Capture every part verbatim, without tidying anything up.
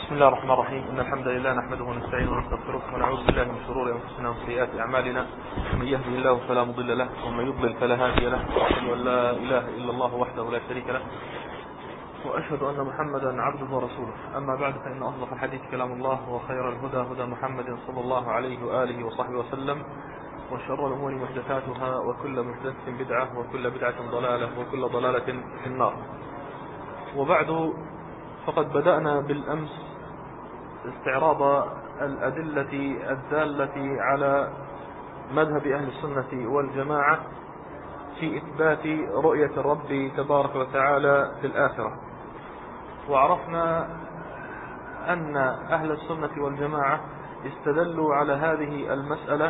بسم الله الرحمن الرحيم. إن الحمد لله نحمده ونستعينه ونستغفره ونعوذ بالله من شرور أنفسنا وسيئات أعمالنا. من يهده الله فلا مضل له ومن يضلل فلا هادي له، وأشهد أن لا إله إلا الله وحده لا شريك له، وأشهد أن محمدا عبده ورسوله. أما بعد، فإن أصدق الحديث كلام الله، وخير الهدى هدى محمد صلى الله عليه وآله وصحبه وسلم، وشر الأمور محدثاتها، وكل محدثة بدعة، وكل بدعة ضلالة، وكل ضلالة في النار. وبعد، فقد بدأنا بالأمس استعراض الأدلة الدالة على مذهب أهل السنة والجماعة في إثبات رؤية الرب تبارك وتعالى في الآخرة. وعرفنا أن أهل السنة والجماعة استدلوا على هذه المسألة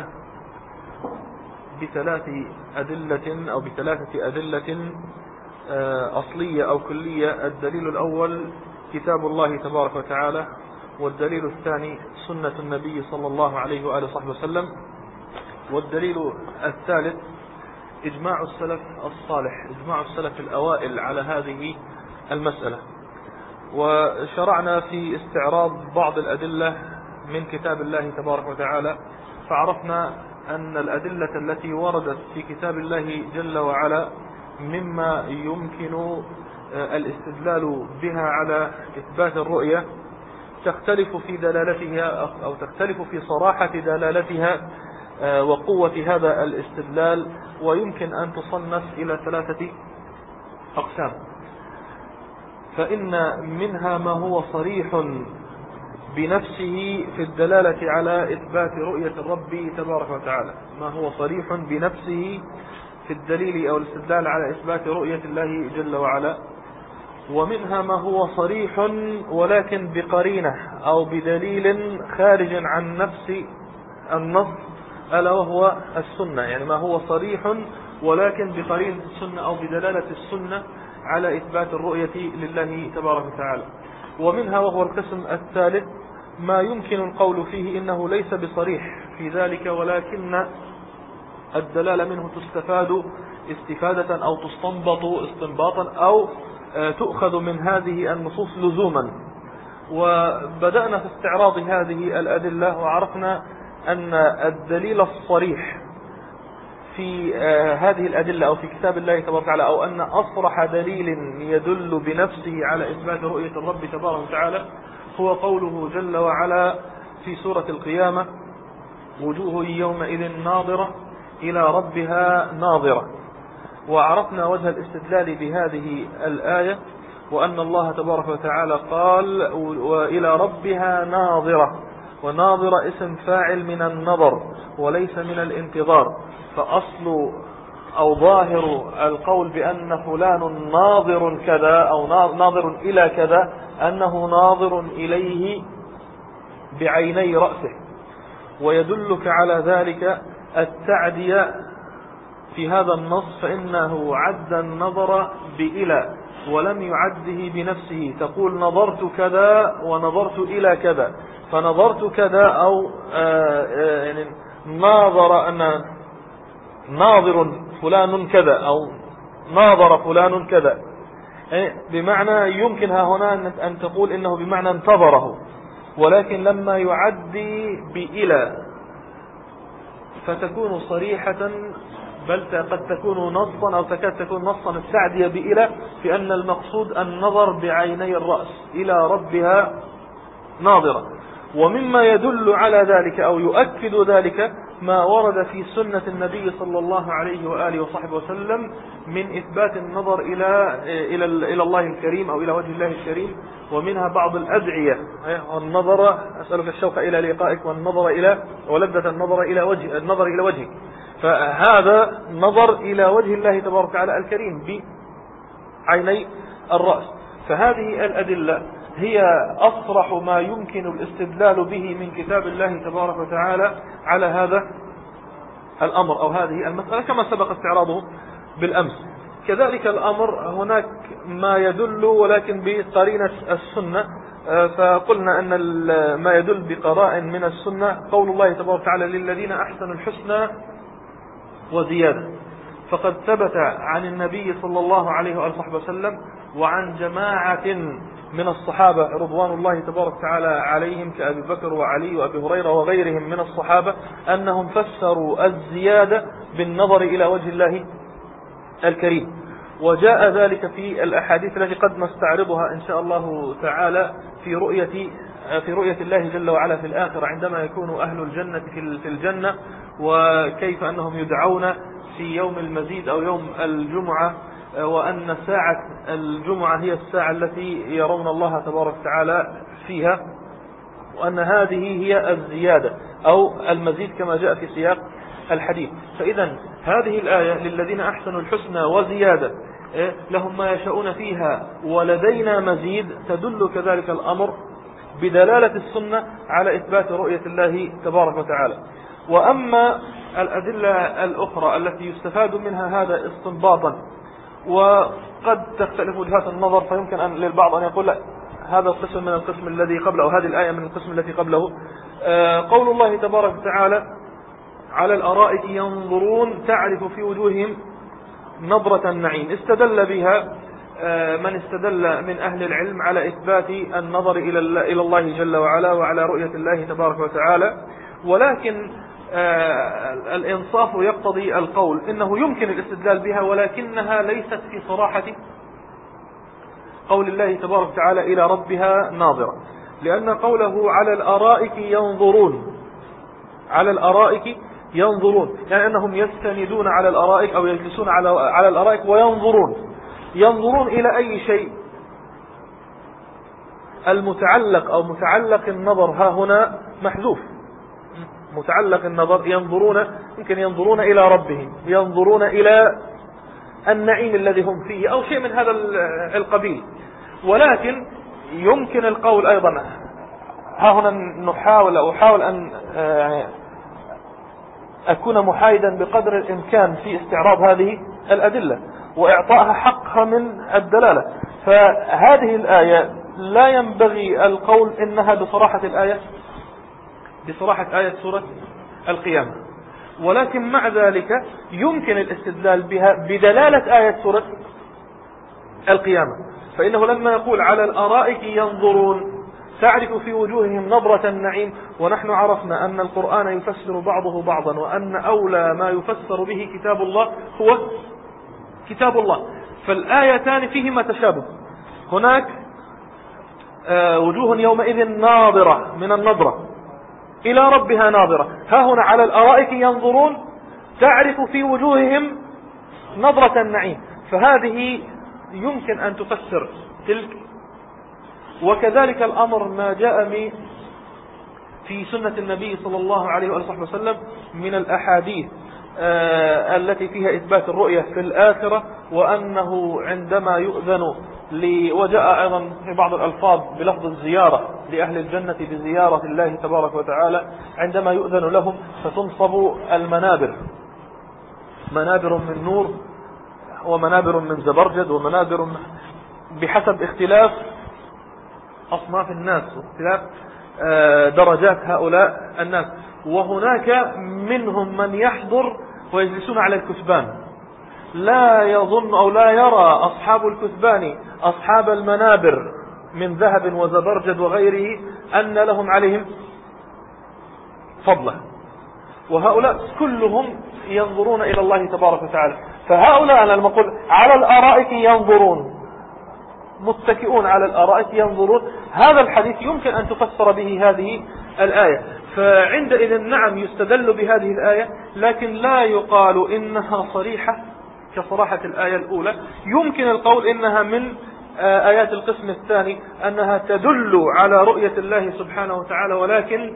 بثلاث أدلة أو بثلاثة أدلة أصلية أو كلية. الدليل الأول كتاب الله تبارك وتعالى، والدليل الثاني سنة النبي صلى الله عليه وآله وصحبه وسلم، والدليل الثالث إجماع السلف الصالح، إجماع السلف الأوائل على هذه المسألة. وشرعنا في استعراض بعض الأدلة من كتاب الله تبارك وتعالى، فعرفنا أن الأدلة التي وردت في كتاب الله جل وعلا مما يمكن الاستدلال بها على إثبات الرؤية تختلف في دلالتها أو تختلف في صراحة دلالتها وقوة هذا الاستدلال، ويمكن أن تصنف إلى ثلاثة أقسام. فإن منها ما هو صريح بنفسه في الدلالة على إثبات رؤية الرب تبارك وتعالى، ما هو صريح بنفسه في الدليل أو الاستدلال على إثبات رؤية الله جل وعلا. ومنها ما هو صريح ولكن بقرينة أو بدليل خارج عن نفس النص، ألا وهو السنة، يعني ما هو صريح ولكن بقرينة السنة أو بدلالة السنة على إثبات الرؤية لله تبارك وتعالى. ومنها، وهو القسم الثالث، ما يمكن القول فيه إنه ليس بصريح في ذلك، ولكن الدلالة منه تستفاد استفادة أو تستنبط استنباطا أو تؤخذ من هذه النصوص لزوما. وبدأنا في استعراض هذه الأدلة، وعرفنا أن الدليل الصريح في هذه الأدلة أو في كتاب الله تبارك وتعالى، أو أن أصرح دليل يدل بنفسه على إثبات رؤية الرب تبارك وتعالى، هو قوله جل وعلا في سورة القيامة: وجوه يومئذ ناظرة إلى ربها ناظرة. وعرفنا وجه الاستدلال بهذه الآية، وأن الله تبارك وتعالى قال: وإلى ربها ناظرة، وناظرة اسم فاعل من النظر وليس من الانتظار، فأصل أو ظاهر القول بأن فلان ناظر كذا أو ناظر إلى كذا أنه ناظر إليه بعيني رأسه. ويدلك على ذلك التعدية في هذا النص، فإنه عد النظر بإلى ولم يعده بنفسه. تقول نظرت كذا ونظرت إلى كذا، فنظرت كذا أو آآ آآ يعني ناظر أن ناظر فلان كذا أو ناظر فلان كذا، بمعنى يمكن ها هنا أن تقول إنه بمعنى انتظره، ولكن لما يعدي بإلى فتكون صريحة، بل قد تكون نصا أو تكاد تكون نصا التعدية بإلى، في أن المقصود النظر بعيني الرأس إلى ربها ناظرة. ومما يدل على ذلك أو يؤكد ذلك ما ورد في سنة النبي صلى الله عليه وآله وصحبه وسلم من إثبات النظر إلى إلى إلى الله الكريم أو إلى وجه الله الكريم، ومنها بعض الأدعية: النظر أسألك الشوق إلى لقائك، والنظر إلى ولذة النظر إلى وجه النظر إلى وجهك. فهذا نظر إلى وجه الله تبارك وتعالى الكريم بعيني الرأس. فهذه الأدلة هي أصرح ما يمكن الاستدلال به من كتاب الله تبارك وتعالى على هذا الأمر أو هذه المسألة، كما سبق استعراضه بالأمس. كذلك الأمر هناك ما يدل ولكن بقرينة السنة، فقلنا أن ما يدل بقراء من السنة قول الله تبارك وتعالى: للذين أحسنوا الحسنى وزيادة. فقد ثبت عن النبي صلى الله عليه وآله وسلم وعن جماعة من الصحابة رضوان الله تبارك وتعالى عليهم كأبي بكر وعلي وأبي هريرة وغيرهم من الصحابة أنهم فسروا الزيادة بالنظر إلى وجه الله الكريم. وجاء ذلك في الأحاديث التي قد نستعرضها إن شاء الله تعالى في رؤية في رؤية الله جل وعلا في الآخرة عندما يكون أهل الجنة في الجنة، وكيف أنهم يدعون في يوم المزيد أو يوم الجمعة، وأن ساعة الجمعة هي الساعة التي يرون الله تبارك وتعالى فيها، وأن هذه هي الزيادة أو المزيد كما جاء في سياق الحديث. فإذا هذه الآية للذين أحسنوا الحسنى وزيادة لهم ما يشاءون فيها ولدينا مزيد، تدل كذلك الأمر بدلالة السنة على إثبات رؤية الله تبارك وتعالى. وأما الأدلة الأخرى التي يستفاد منها هذا استنباطا، وقد تختلف وجهات النظر، فيمكن أن للبعض أن يقول لا هذا القسم من القسم الذي قبله أو هذه الآية من القسم التي قبله. قول الله تبارك وتعالى على الأرائك ينظرون تعرف في وجوههم نظرة النعيم، استدل بها من استدل من أهل العلم على إثبات النظر إلى الله جل وعلا وعلى رؤية الله تبارك وتعالى. ولكن الإنصاف يقتضي القول إنه يمكن الاستدلال بها، ولكنها ليست في صراحة قول الله تبارك وتعالى إلى ربها ناظرة، لأن قوله على الأرائك ينظرون، على الأرائك ينظرون يعني أنهم يستندون على الأرائك أو يجلسون على على الأرائك وينظرون. ينظرون إلى أي شيء؟ المتعلق أو متعلق النظر ها هنا محذوف، متعلق النظر ينظرون، يمكن ينظرون إلى ربهم، ينظرون إلى النعيم الذي هم فيه أو شيء من هذا القبيل. ولكن يمكن القول أيضا، ها هنا نحاول أو أحاول أن أكون محايدا بقدر الإمكان في استعراض هذه الأدلة وإعطائها حقها من الدلالة. فهذه الآية لا ينبغي القول إنها بصراحة الآية بصراحة آية سورة القيامة، ولكن مع ذلك يمكن الاستدلال بها بدلالة آية سورة القيامة. فإنه لما يقول على الأرائك ينظرون تعرف في وجوههم نظرة النعيم، ونحن عرفنا أن القرآن يفسر بعضه بعضا، وأن أولى ما يفسر به كتاب الله هو كتاب الله، فالآيتان فيهما تشابه. هناك وجوه يومئذ ناظرة من النظرة إلى ربها ناظرة، ها هنا على الأرائك ينظرون تعرف في وجوههم نظرة النعيم، فهذه يمكن أن تفسر تلك. وكذلك الأمر ما جاء في سنة النبي صلى الله عليه وآله وسلم من الأحاديث التي فيها إثبات الرؤية في الآخرة، وأنه عندما يؤذن لي، وجاء أيضا في بعض الألفاظ بلفظ الزيارة لأهل الجنة بزيارة الله تبارك وتعالى، عندما يؤذن لهم فتنصب المنابر، منابر من نور ومنابر من زبرجد ومنابر بحسب اختلاف أصناف الناس واختلاف درجات هؤلاء الناس. وهناك منهم من يحضر ويجلسون على الكثبان، لا يظن أو لا يرى أصحاب الكثبان أصحاب المنابر من ذهب وزبرجد وغيره أن لهم عليهم فضلا، وهؤلاء كلهم ينظرون إلى الله تبارك وتعالى. فهؤلاء أنا لما أقول على الأرائك ينظرون، متكئون على الأرائك ينظرون، هذا الحديث يمكن أن تفسر به هذه الآية. فعندئذ نعم يستدل بهذه الآية، لكن لا يقال إنها صريحة كصراحة الآية الأولى. يمكن القول إنها من آيات القسم الثاني، أنها تدل على رؤية الله سبحانه وتعالى، ولكن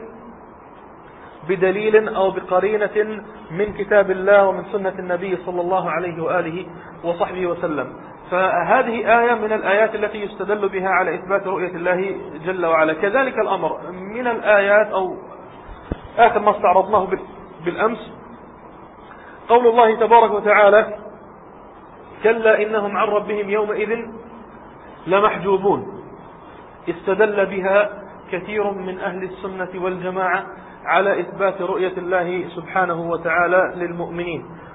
بدليل أو بقرينة من كتاب الله ومن سنة النبي صلى الله عليه وآله وصحبه وسلم. فهذه آية من الآيات التي يستدل بها على إثبات رؤية الله جل وعلا. كذلك الأمر من الآيات أو آخر ما استعرضناه بالأمس قول الله تبارك وتعالى كلا إنهم عن ربهم يومئذ لمحجوبون، استدل بها كثير من أهل السنة والجماعة على إثبات رؤية الله سبحانه وتعالى للمؤمنين.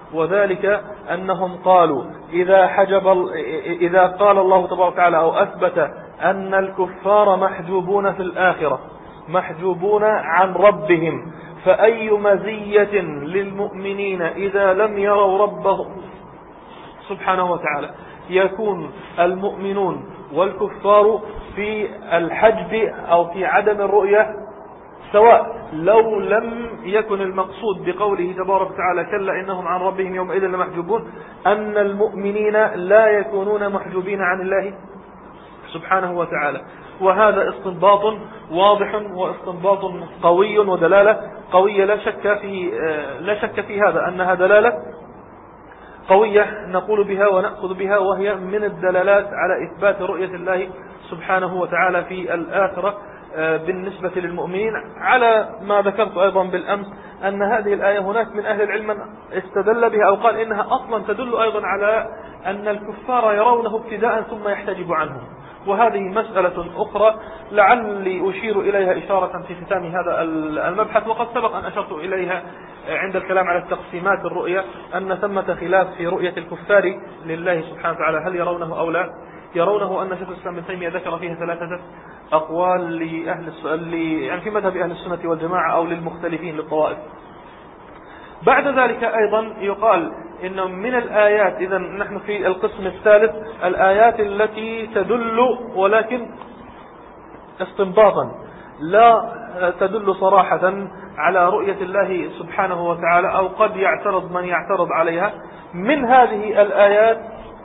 وذلك أنهم قالوا إذا حجب إذا قال الله تبارك وتعالى أو أثبت أن الكفار محجوبون في الآخرة محجوبون عن ربهم، فأي مزية للمؤمنين إذا لم يروا ربهم سبحانه وتعالى؟ يكون المؤمنون والكفار في الحجب أو في عدم الرؤية سواء، لو لم يكن المقصود بقوله تبارك وتعالى كلا إنهم عن ربهم يومئذ لمحجوبون أن المؤمنين لا يكونون محجوبين عن الله سبحانه وتعالى. وهذا استنباط واضح واستنباط قوي ودلالة قوية لا شك في لا شك في هذا، أنها دلالة قوية نقول بها ونأخذ بها، وهي من الدلالات على إثبات رؤية الله سبحانه وتعالى في الآخرة بالنسبة للمؤمنين، على ما ذكرت أيضا بالأمس أن هذه الآية هناك من أهل العلم استدل بها أو قال إنها أصلا تدل أيضا على أن الكفار يرونه ابتداء ثم يحتجب عنهم، وهذه مسألة أخرى لعلي أشير إليها إشارة في ختام هذا المبحث، وقد سبق أن أشرت إليها عند الكلام على التقسيمات الرؤية أن ثمة خلاف في رؤية الكفار لله سبحانه وتعالى، هل يرونه أو لا يرونه. أن شيخ الإسلام ابن تيمية ذكر فيها ثلاثة أقوال لأهل السؤال يعني في مذهب أهل السنة والجماعة أو للمختلفين للطوائف. بعد ذلك أيضا يقال إن من الآيات، إذا نحن في القسم الثالث، الآيات التي تدل ولكن استنباطا لا تدل صراحة على رؤية الله سبحانه وتعالى، أو قد يعترض من يعترض عليها. من هذه الآيات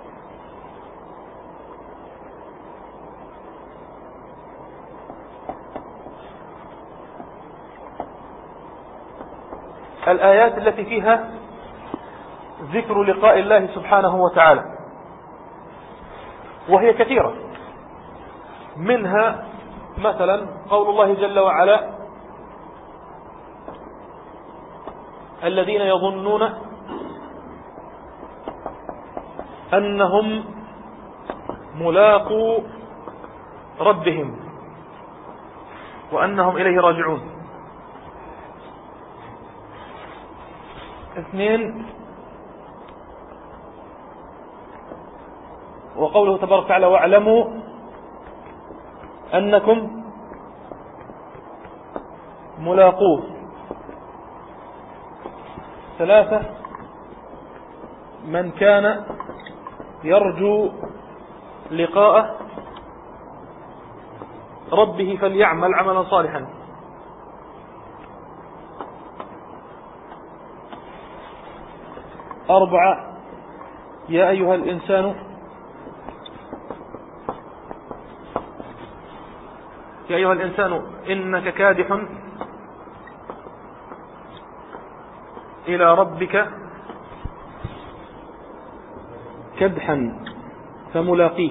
الآيات التي فيها ذكر لقاء الله سبحانه وتعالى، وهي كثيرة. منها مثلا قول الله جل وعلا الذين يظنون أنهم ملاقو ربهم وأنهم إليه راجعون. اثنين، وقوله تبارك وتعالى واعلموا أنكم ملاقوه. ثلاثة، من كان يرجو لقاء ربه فليعمل عملا صالحا. أربعة، يا أيها الإنسان يا أيها الإنسان إنك كادح إلى ربك كدحا فملاقيه.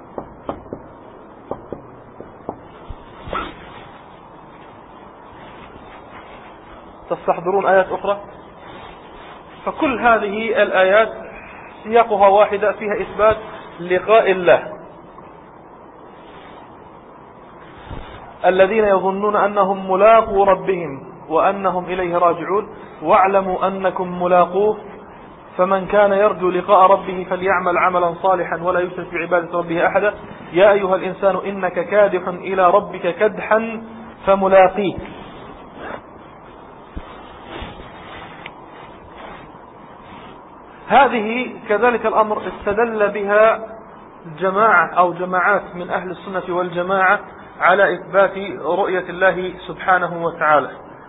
تستحضرون آيات أخرى؟ فكل هذه الآيات سياقها واحدة، فيها إثبات لقاء الله. الذين يظنون أنهم ملاقو ربهم وأنهم إليه راجعون، واعلموا أنكم ملاقوه، فمن كان يرجو لقاء ربه فليعمل عملا صالحا ولا يشرك بعبادة ربه أحدا. يا أيها الإنسان إنك كادح إلى ربك كدحا فملاقيه. هذه كذلك الأمر استدل بها جماعة أو جماعات من أهل السنة والجماعة على إثبات رؤية الله سبحانه وتعالى،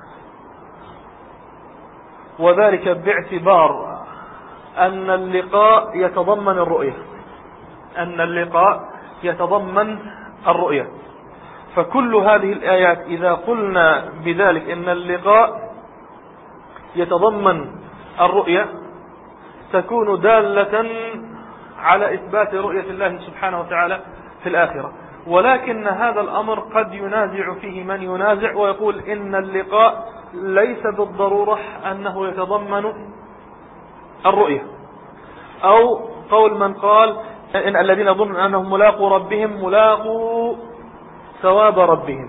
وذلك باعتبار أن اللقاء يتضمن الرؤية أن اللقاء يتضمن الرؤية. فكل هذه الآيات إذا قلنا بذلك إن اللقاء يتضمن الرؤية تكون دالة على إثبات رؤية الله سبحانه وتعالى في الآخرة. ولكن هذا الأمر قد ينازع فيه من ينازع ويقول إن اللقاء ليس بالضرورة أنه يتضمن الرؤية، أو قول من قال إن الذين يظنون أنهم ملاقوا ربهم ملاقوا ثواب ربهم،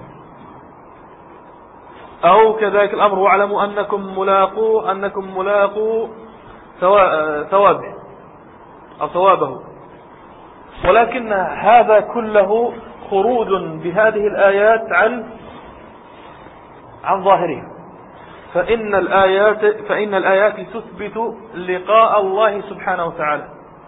أو كذلك الأمر واعلموا أنكم ملاقوا أنكم ملاقوا ثوابه أو ثوابه، ولكن هذا كله خروج بهذه الآيات عن عن ظاهرها. فإن الآيات فإن الآيات تثبت لقاء الله سبحانه وتعالى،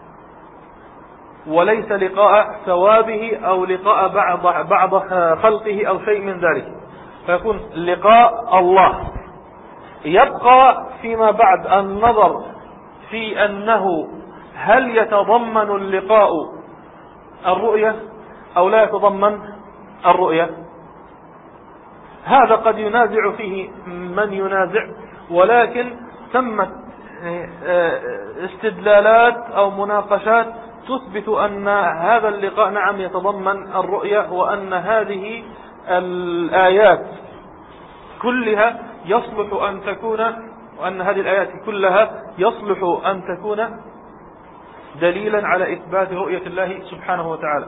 وليس لقاء ثوابه أو لقاء بعض بعض خلقه أو شيء من ذلك، فيكون لقاء الله. يبقى فيما بعد النظر في أنه هل يتضمن اللقاء الرؤية أو لا يتضمن الرؤية. هذا قد ينازع فيه من ينازع، ولكن تمت استدلالات أو مناقشات تثبت أن هذا اللقاء نعم يتضمن الرؤية، وأن هذه الآيات كلها يصلح أن تكون وأن هذه الآيات كلها يصلح أن تكون دليلا على إثبات رؤية الله سبحانه وتعالى.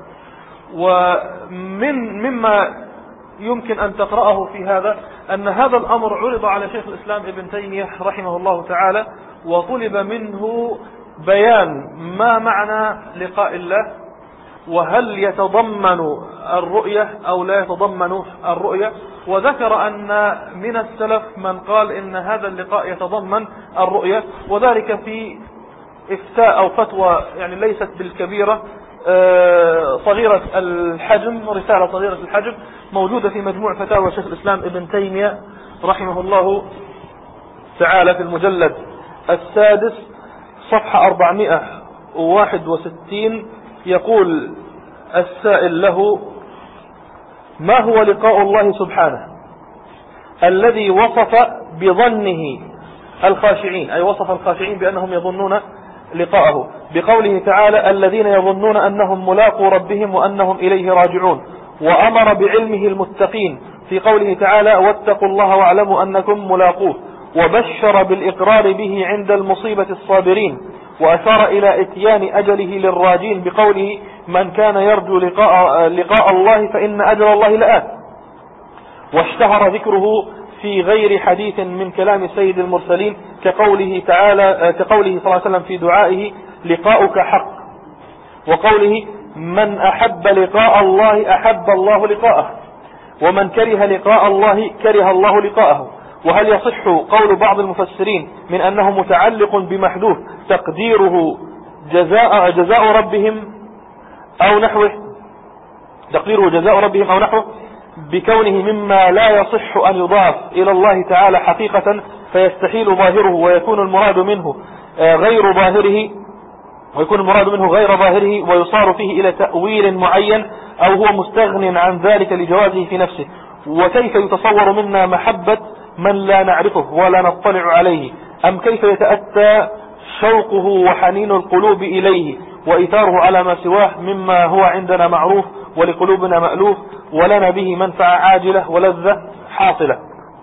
ومن مما يمكن أن تقرأه في هذا أن هذا الأمر عرض على شيخ الإسلام ابن تيمية رحمه الله تعالى، وطلب منه بيان ما معنى لقاء الله، وهل يتضمن الرؤية أو لا يتضمن الرؤية. وذكر أن من السلف من قال إن هذا اللقاء يتضمن الرؤية، وذلك في إفتاء أو فتوى يعني ليست بالكبيرة، صغيرة الحجم، رسالة صغيرة الحجم موجودة في مجموع فتاوى شيخ الإسلام ابن تيمية رحمه الله تعالى في المجلد السادس صفحة أربعمائة وواحد وستين. يقول السائل له: ما هو لقاء الله سبحانه الذي وصف بظنه الخاشعين، أي وصف الخاشعين بأنهم يظنون لقاءه بقوله تعالى: الذين يظنون أنهم ملاقو ربهم وأنهم إليه راجعون، وأمر بعلمه المتقين في قوله تعالى: واتقوا الله واعلموا أنكم ملاقوه، وبشر بالإقرار به عند المصيبة الصابرين، وأشار إلى إتيان أجله للراجين بقوله: من كان يرجو لقاء, لقاء الله فإن أجل الله لآت. واشتهر ذكره في غير حديث من كلام سيد المرسلين كقوله تعالى كقوله صلى الله عليه وسلم في دعائه: لقاؤك حق، وقوله: من أحب لقاء الله أحب الله لقاءه، ومن كره لقاء الله كره الله لقاءه. وهل يصح قول بعض المفسرين من أنه متعلق بمحذوف تقديره جزاء جزاء ربهم أو نحوه تقديره جزاء ربهم أو نحوه بكونه مما لا يصح أن يضاف إلى الله تعالى حقيقة فيستحيل ظاهره ويكون المراد منه غير ظاهره ويكون المراد منه غير ظاهره ويصار فيه إلى تأويل معين، أو هو مستغن عن ذلك لجوازه في نفسه. وكيف يتصور منا محبة من لا نعرفه ولا نطلع عليه؟ أم كيف يتأتى شوقه وحنين القلوب إليه وإثاره على ما سواه مما هو عندنا معروف ولقلوبنا مألوف ولنا به منفعة عاجلة ولذة حاصلة،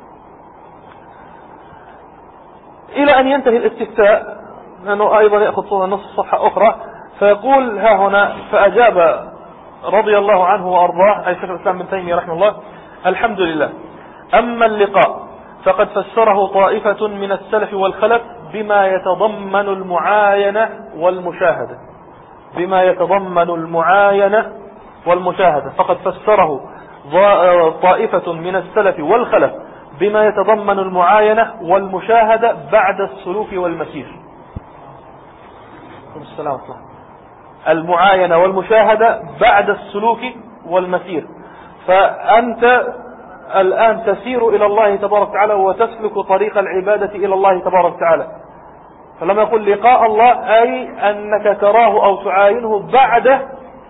إلى أن ينتهي الاستفتاء، لأنه أيضا يأخذ نصف صفحة أخرى. فيقول ها هنا: فأجاب رضي الله عنه وأرضاه أي شيخ الإسلام بن تيمية رحمه الله: الحمد لله. أما اللقاء فقد فسره طائفة من السلف والخلف بما يتضمن المعاينة والمشاهدة بما يتضمن المعاينة والمشاهدة فقد فسره طائفة من السلف والخلف بما يتضمن المعاينة والمشاهدة بعد السلوك والمسير. السلام عليكم. المعاينة والمشاهدة بعد السلوك والمسير. فأنت الآن تسير إلى الله تبارك وتعالى وتسلك طريق العبادة إلى الله تبارك وتعالى. فلما يقول لقاء الله أي أنك تراه أو تعاينه بعد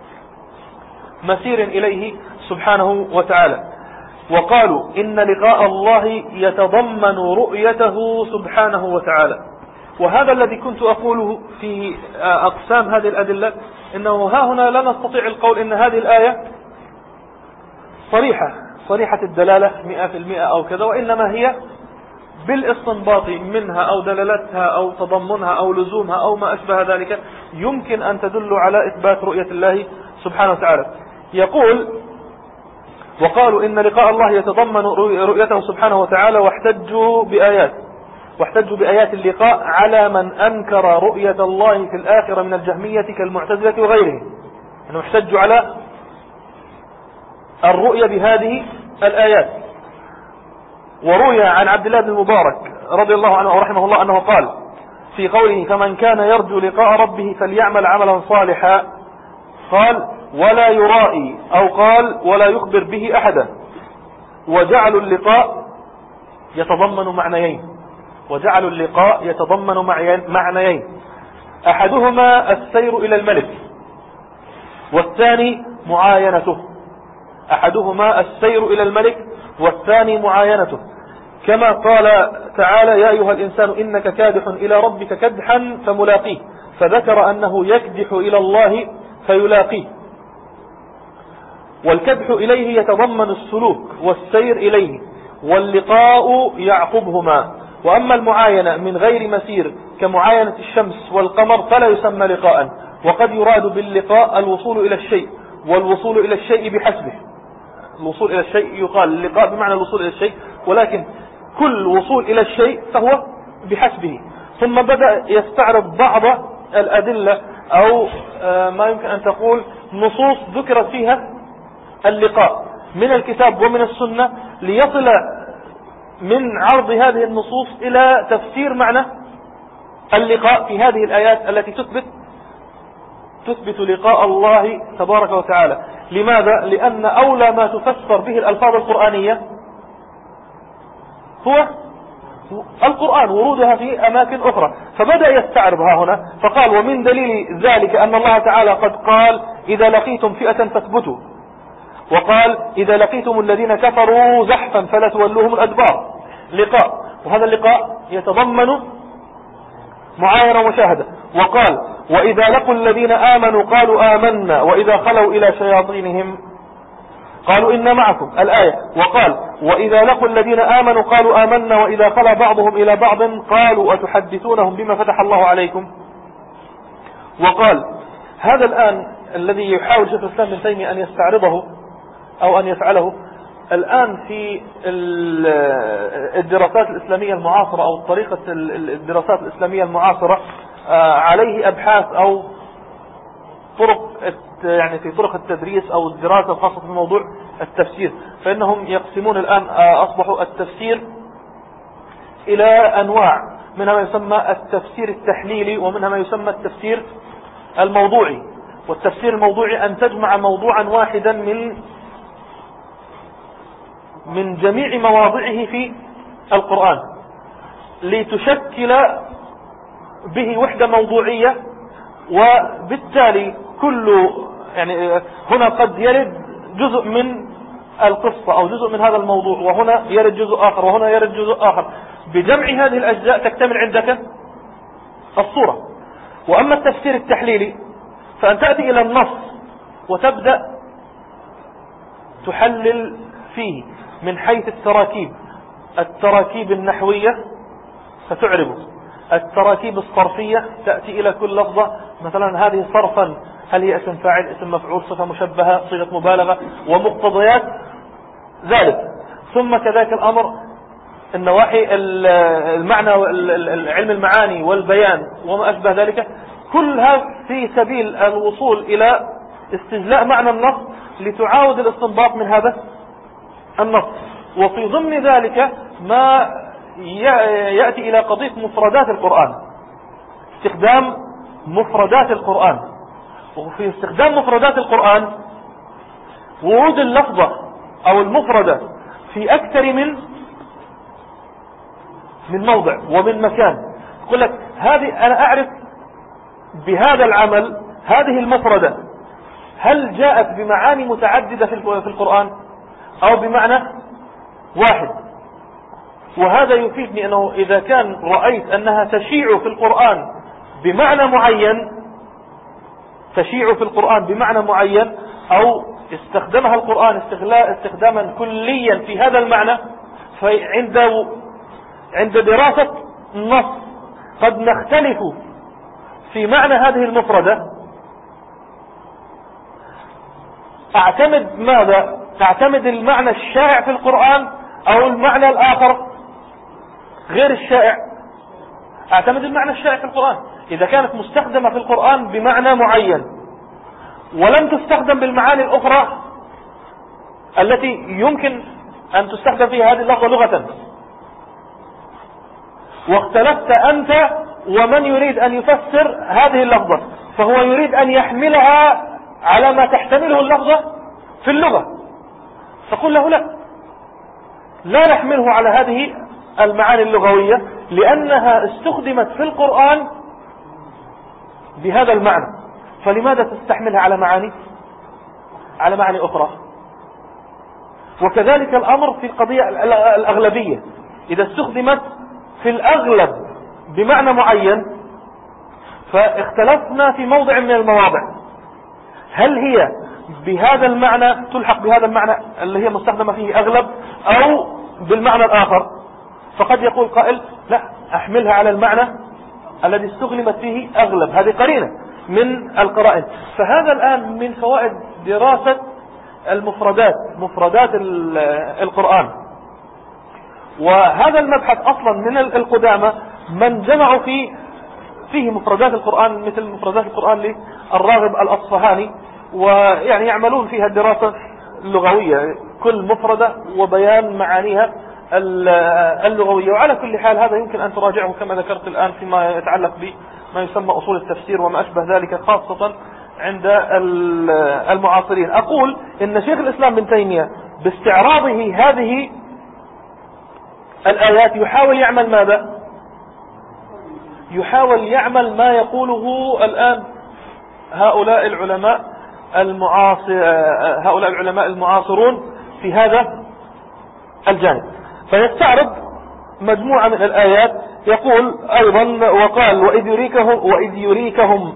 مسير إليه سبحانه وتعالى. وقالوا إن لقاء الله يتضمن رؤيته سبحانه وتعالى. وهذا الذي كنت أقوله في أقسام هذه الأدلة، إنه ها هنا لا نستطيع القول إن هذه الآية صريحة صريحة الدلالة مئة في المئة أو كذا، وإنما هي بالاستنباط منها أو دلالتها أو تضمنها أو لزومها أو ما أشبه ذلك يمكن أن تدل على إثبات رؤية الله سبحانه وتعالى. يقول: وقالوا إن لقاء الله يتضمن رؤيته سبحانه وتعالى واحتجوا بآيات. واحتجوا بآيات اللقاء على من أنكر رؤية الله في الآخرة من الجهمية كالمعتزلة وغيرهم. أنهم احتجوا على الرؤية بهذه الآيات. وروي عن عبد الله بن المبارك رضي الله عنه ورحمه الله أنه قال في قوله فمن كان يرجو لقاء ربه فليعمل عملا صالحا، قال ولا يرائي، أو قال ولا يخبر به أحدا. وجعلوا اللقاء يتضمن معنيين وجعلوا اللقاء يتضمن معنيين أحدهما السير إلى الملك، والثاني معاينته. أحدهما السير إلى الملك والثاني معاينته، كما قال تعالى يا أيها الإنسان إنك كادح إلى ربك كدحا فملاقيه، فذكر أنه يكدح إلى الله فيلاقيه. والكدح إليه يتضمن السلوك والسير إليه، واللقاء يعقبهما. وأما المعاينة من غير مسير كمعاينة الشمس والقمر فلا يسمى لقاء. وقد يراد باللقاء الوصول إلى الشيء، والوصول إلى الشيء بحسبه. الوصول إلى الشيء يقال اللقاء بمعنى الوصول إلى الشيء، ولكن كل وصول إلى الشيء فهو بحسبه. ثم بدأ يستعرض بعض الأدلة أو ما يمكن أن تقول نصوص ذكرت فيها اللقاء من الكتاب ومن السنة، ليصل من عرض هذه النصوص إلى تفسير معنى اللقاء في هذه الآيات التي تثبت تثبت لقاء الله تبارك وتعالى. لماذا؟ لأن أولى ما تفسر به الألفاظ القرآنية هو القرآن، ورودها في أماكن أخرى. فبدأ يستعرضها هنا فقال ومن دليل ذلك أن الله تعالى قد قال إذا لقيتم فئة فاثبتوا، وقال إذا لقيتم الذين كفروا زحفا فلا تولوهم الأدبار. لقاء، وهذا اللقاء يتضمن معاينة ومشاهدة. وقال وإذا لقوا الذين آمنوا قالوا آمنا وإذا خلوا إلى شياطينهم قالوا إنا معكم الآية. وقال وإذا لقوا الذين آمنوا قالوا آمنا وإذا خلا بعضهم إلى بعض قالوا أتحدثونهم بما فتح الله عليكم. وقال هذا الآن الذي يحاول شيخ الإسلام ابن تيمية أن يستعرضه أو أن يفعله الآن في الدراسات الإسلامية المعاصرة أو طريقة الدراسات الإسلامية المعاصرة عليه أبحاث أو طرق يعني في طرق التدريس أو الدراسة الخاصة في موضوع التفسير. فإنهم يقسمون الآن أصبحوا التفسير إلى أنواع، منها ما يسمى التفسير التحليلي ومنها ما يسمى التفسير الموضوعي. والتفسير الموضوعي أن تجمع موضوعا واحدا من من جميع مواضعه في القرآن لتشكل به وحدة موضوعية، وبالتالي كل يعني هنا قد يرد جزء من القصة أو جزء من هذا الموضوع، وهنا يرد جزء آخر، وهنا يرد جزء آخر. بجمع هذه الأجزاء تكتمل عندك الصورة. وأما التفسير التحليلي فأن تأتي إلى النص وتبدأ تحلل فيه من حيث التراكيب، التراكيب النحوية فتعربه، التراكيب الصرفية تأتي إلى كل لفظة مثلا هذه صرفا هل هي اسم فاعل، اسم مفعول، صفة مشبهة، صيغة مبالغة، ومقتضيات ذلك. ثم كذلك الأمر النواحي المعنى علم المعاني والبيان وما أشبه ذلك، كلها في سبيل الوصول إلى استجلاء معنى النص لتعاود الاستنباط من هذا النص. وفي ضمن ذلك ما يأتي إلى قضية مفردات القرآن، استخدام مفردات القرآن. وفي استخدام مفردات القرآن ورود اللفظة أو المفردة في أكثر من من موضع ومن مكان. يقول لك هذه أنا أعرف بهذا العمل هذه المفردة هل جاءت بمعاني متعددة في القرآن أو بمعنى واحد. وهذا يفيدني أنه إذا كان رأيت أنها تشيع في القرآن بمعنى معين تشيع في القرآن بمعنى معين أو استخدمها القرآن استخداما كليا في هذا المعنى، فعند عند دراسة النص قد نختلف في معنى هذه المفردة. اعتمد ماذا؟ تعتمد المعنى الشائع في القرآن أو المعنى الآخر غير الشائع اعتمد المعنى الشائع في القرآن. إذا كانت مستخدمة في القرآن بمعنى معين ولم تستخدم بالمعاني الأخرى التي يمكن أن تستخدم فيها هذه اللفظة لغة، واختلفت أنت ومن يريد أن يفسر هذه اللفظة، فهو يريد أن يحملها على ما تحتمله اللفظة في اللغة، فقل له لا، لا نحمله على هذه المعاني اللغوية لأنها استخدمت في القرآن بهذا المعنى، فلماذا تستحملها على معاني على معاني أخرى؟ وكذلك الأمر في القضية الأغلبية، إذا استخدمت في الأغلب بمعنى معين فاختلفنا في موضع من المواضع، هل هي بهذا المعنى تلحق بهذا المعنى اللي هي مستخدمة فيه أغلب أو بالمعنى الآخر؟ فقد يقول قائل لا، أحملها على المعنى الذي استخدمت فيه أغلب، هذه قرينة من القرائن. فهذا الآن من فوائد دراسة المفردات، مفردات القرآن. وهذا المبحث أصلا من القدامى من جمعوا فيه فيه مفردات القرآن مثل مفردات القرآن للراغب الأصفهاني، ويعني يعملون فيها الدراسة اللغوية كل مفردة وبيان معانيها اللغوية. وعلى كل حال هذا يمكن أن تراجعه كما ذكرت الآن فيما يتعلق بما يسمى أصول التفسير وما أشبه ذلك، خاصة عند المعاصرين. أقول إن شيخ الإسلام ابن تيمية باستعراضه هذه الآيات يحاول يعمل ماذا؟ يحاول يعمل ما يقوله الآن هؤلاء العلماء المعاصر هؤلاء العلماء المعاصرون في هذا الجانب، فيستعرض مجموعة من الآيات. يقول أيضا وقال وإذ يريكهم وإذ يريكهم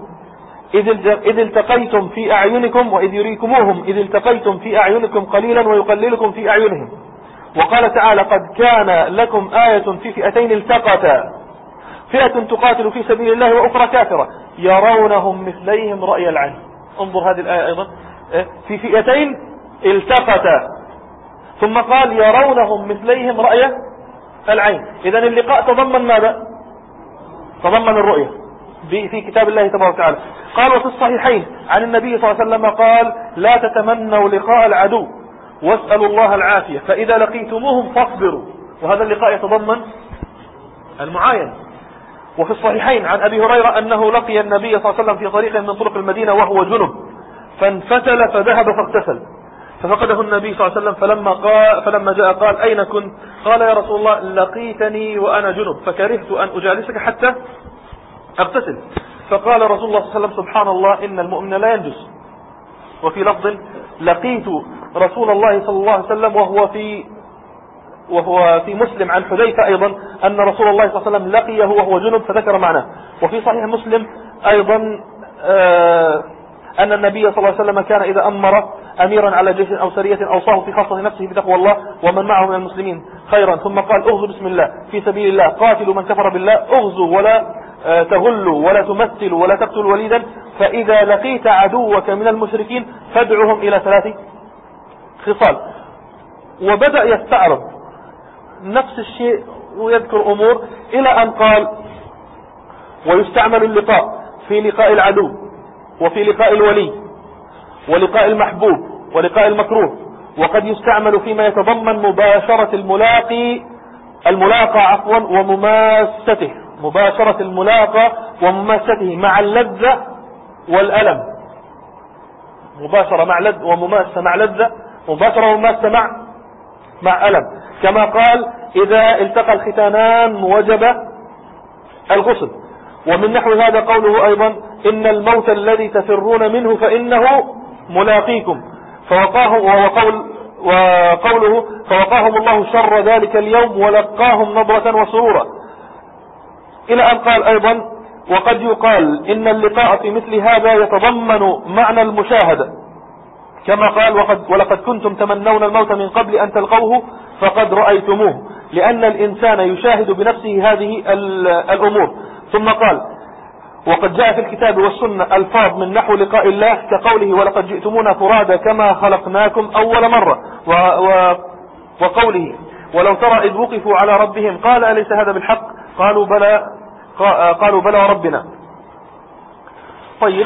إذ التقيتم في أعينكم وإذ يريكموهم إذ التقيتم في أعينكم قليلا ويقللكم في أعينهم. وقال تعالى قد كان لكم آية في فئتين التقتا فئة تقاتل في سبيل الله وأخرى كافرة يرونهم مثليهم رأي العين. انظر هذه الآية أيضا، في فئتين التقتا ثم قال يرونهم مثليهم رأي العين. إذن اللقاء تضمن ماذا؟ تضمن الرؤية في كتاب الله تبارك وتعالى. قال وفي الصحيحين عن النبي صلى الله عليه وسلم قال لا تتمنوا لقاء العدو واسألوا الله العافية فإذا لقيتموهم فاصبروا، وهذا اللقاء يتضمن المعاين. وفي الصحيحين عن أبي هريرة أنه لقي النبي صلى الله عليه وسلم في طريق من طرق المدينة وهو جنب فانفتل فذهب فاغتسل ففقده النبي صلى الله عليه وسلم فلما, قال فلما جاء قال أين كنت؟ قال يا رسول الله لقيتني وأنا جنب فكرهت أن أجالسك حتى اغتسل. فقال رسول الله صلى الله عليه وسلم سبحان الله إن المؤمن لا ينجس. وفي لفظ لقيت رسول الله صلى الله عليه وسلم وهو في وهو في مسلم عن حذيفة أيضا أن رسول الله صلى الله عليه وسلم لقيه وهو جنب فذكر معناه. وفي صحيح مسلم أيضا آه أن النبي صلى الله عليه وسلم كان إذا أمر أميرا على جيش أو سرية أوصاه في خاصة نفسه بتقوى الله ومن معه من المسلمين خيرا ثم قال اغزوا بسم الله في سبيل الله قاتلوا من كفر بالله اغزوا ولا آه تغلوا ولا تمثلوا ولا تقتلوا وليدا فإذا لقيت عدوك من المشركين فادعهم إلى ثلاث خصال. وبدأ يستعرض نفس الشيء ويذكر أمور إلى أن قال ويستعمل اللقاء في لقاء العدو وفي لقاء الولي ولقاء المحبوب ولقاء المكروه، وقد يستعمل فيما يتضمن مباشرة الملاقي الملاقى عفوا ومماسته مباشرة الملاقى ومماسته مع اللذة والألم، مباشرة مع لذة ومماسة مع لذة مباشرة ومماسة مع مع ألم، كما قال إذا التقى الختانان وجب الغسل. ومن نحو هذا قوله أيضا إن الموت الذي تفرون منه فإنه ملاقيكم فوقاه وقول وقوله فوقاهم الله شر ذلك اليوم ولقاهم نضرة وسرورا، إلى أن قال أيضا وقد يقال إن اللقاء في مثل هذا يتضمن معنى المشاهدة كما قال وقد ولقد كنتم تمنون الموت من قبل أن تلقوه فقد رأيتموه، لأن الإنسان يشاهد بنفسه هذه الأمور. ثم قال وقد جاء في الكتاب والسنة الفاظ من نحو لقاء الله كقوله ولقد جئتمونا فرادا كما خلقناكم أول مرة و و وقوله ولو ترى إذ وقفوا على ربهم قال أليس هذا بالحق قالوا بلى قالوا بلى ربنا. طيب،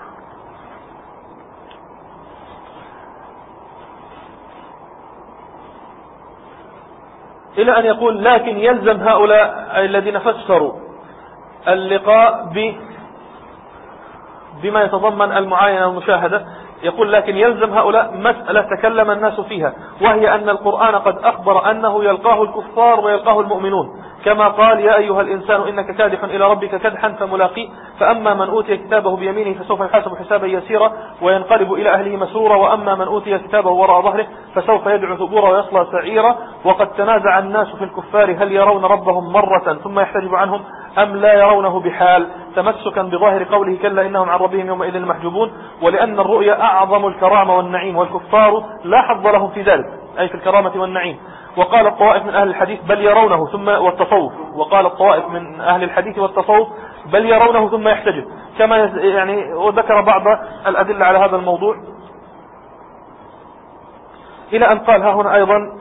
إلى أن يقول لكن يلزم هؤلاء الذين فسروا اللقاء ب بما يتضمن المعاينة والمشاهدة، يقول لكن يلزم هؤلاء مسألة تكلم الناس فيها، وهي أن القرآن قد أخبر أنه يلقاه الكفار ويلقاه المؤمنون، كما قال يا أيها الإنسان إنك كادح إلى ربك كدحا فملاقيه، فأما من أوتي كتابه بيمينه فسوف يحاسب حسابا يسيرا وينقلب إلى أهله مسرورا، وأما من أوتي كتابه وراء ظهره فسوف يدعو ثبورا ويصلى سعيرا. وقد تنازع الناس في الكفار هل يرون ربهم مرة ثم يحتجب عنهم أم لا يرونه بحال، تمسكا بظاهر قوله كلا إنهم عن ربهم يومئذ المحجوبون، ولأن الرؤيا أعظم الكرامة والنعيم، والكفار لا حظ لهم في ذلك أي في الكرامة والنعيم. وقال الطوائف من أهل الحديث بل يرونه ثم والتصوف وقال الطوائف من أهل الحديث والتصوف بل يرونه ثم يحتجب، كما يعني وذكر بعض الأدلة على هذا الموضوع، إلى أن قال ها هنا أيضا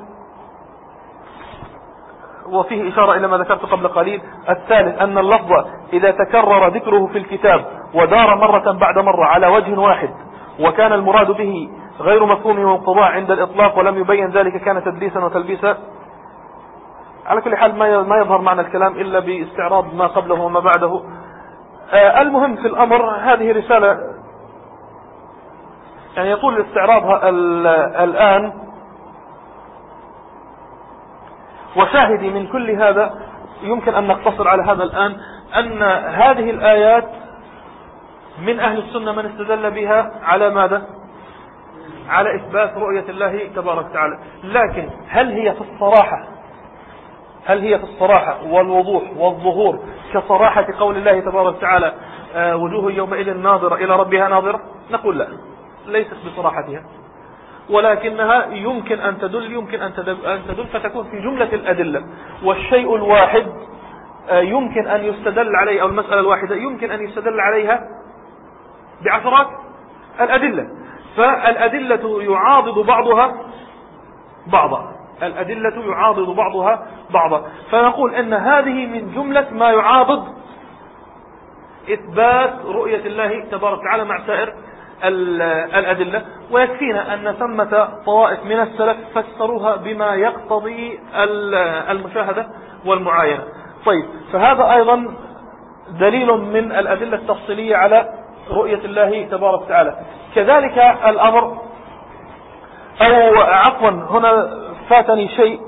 وفيه إشارة إلى ما ذكرت قبل قليل. الثالث أن اللفظ إذا تكرر ذكره في الكتاب ودار مرة بعد مرة على وجه واحد وكان المراد به غير مفهوم وانقضاء عند الإطلاق ولم يبين ذلك كان تدليسا وتلبيسا. على كل حال ما يظهر معنى الكلام إلا باستعراض ما قبله وما بعده. آه المهم في الأمر هذه رسالة يعني يطول الاستعراض الآن، وشاهدي من كل هذا يمكن أن نقتصر على هذا الآن أن هذه الآيات من أهل السنة من استدل بها على ماذا؟ على إثبات رؤية الله تبارك وتعالى. لكن هل هي في الصراحة هل هي في الصراحة والوضوح والظهور كصراحة قول الله تبارك وتعالى آه وجوه يومئذ ناظرة إلى ربها ناظرة؟ نقول لا، ليست بصراحتها، ولكنها يمكن أن تدل يمكن أن تدل فتكون في جملة الأدلة. والشيء الواحد يمكن أن يستدل عليه، أو المسألة الواحدة يمكن أن يستدل عليها بعشرات الأدلة، فالأدلة يعاضد بعضها بعضا الأدلة يعاضد بعضها بعضا فنقول أن هذه من جملة ما يعاضد إثبات رؤية الله تبارك وتعالى مع سائر الأدلة. ويكفينا أن ثمة طوائف من السلف فسروها بما يقتضي المشاهدة والمعاينة. طيب، فهذا أيضا دليل من الأدلة التفصيلية على رؤية الله تبارك وتعالى. كذلك الأمر، أو عفوا هنا فاتني شيء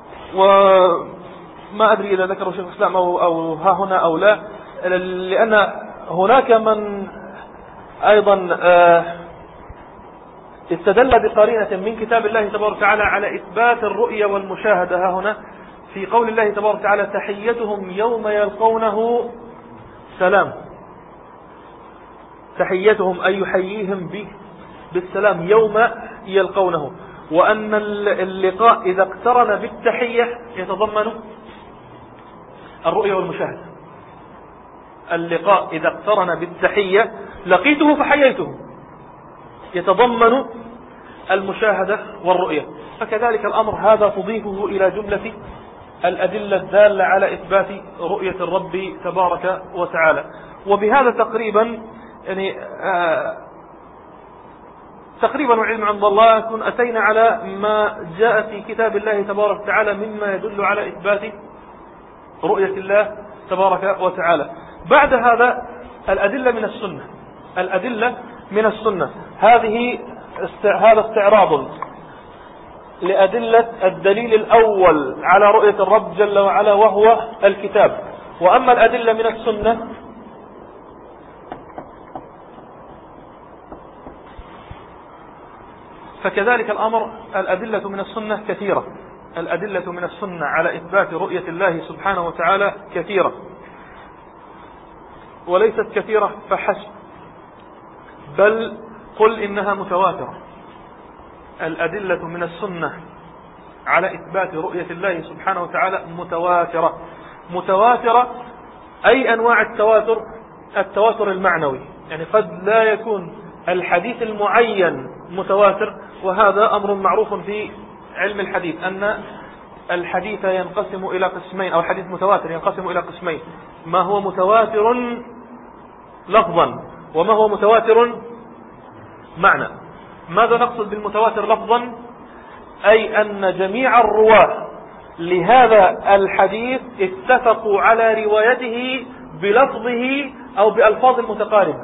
وما أدري إذا ذكره شيخ الإسلام أو, أو ها هنا أو لا، لأن هناك من أيضا استدل بقرينة من كتاب الله تبارك وتعالى على إثبات الرؤية والمشاهدة ها هنا في قول الله تبارك وتعالى تحيتهم يوم يلقونه سلام. تحيتهم أي يحييهم بالسلام يوم يلقونه، وأن اللقاء إذا اقترن بالتحية يتضمن الرؤية والمشاهدة. اللقاء إذا اقترن بالتحية لقيته فحييته يتضمن المشاهدة والرؤية. فكذلك الأمر هذا تضيفه إلى جملة الأدلة الدالة على إثبات رؤية الرب تبارك وتعالى. وبهذا تقريبا يعني آه تقريبا والعلم عند الله يكون أتينا على ما جاء في كتاب الله تبارك وتعالى مما يدل على إثبات رؤية الله تبارك وتعالى. بعد هذا الأدلة من السنة. الأدلة من السنة هذه هذا استعراض لأدلة الدليل الأول على رؤية الرب جل وعلا وهو الكتاب. وأما الأدلة من السنة فكذلك الأمر الأدلة من السنة كثيرة. الأدلة من السنة على إثبات رؤية الله سبحانه وتعالى كثيرة، وليست كثيرة فحسب، بل قل إنها متواترة. الأدلة من السنة على إثبات رؤية الله سبحانه وتعالى متواترة. متواترة أي أنواع التواتر؟ التواتر المعنوي، يعني قد لا يكون الحديث المعين متواتر، وهذا أمر معروف في علم الحديث أن الحديث ينقسم إلى قسمين، أو الحديث متواتر ينقسم إلى قسمين: ما هو متواتر لفظا وما هو متواتر معنى. ماذا نقصد بالمتواتر لفظا؟ أي أن جميع الرواة لهذا الحديث اتفقوا على روايته بلفظه أو بألفاظ متقاربة،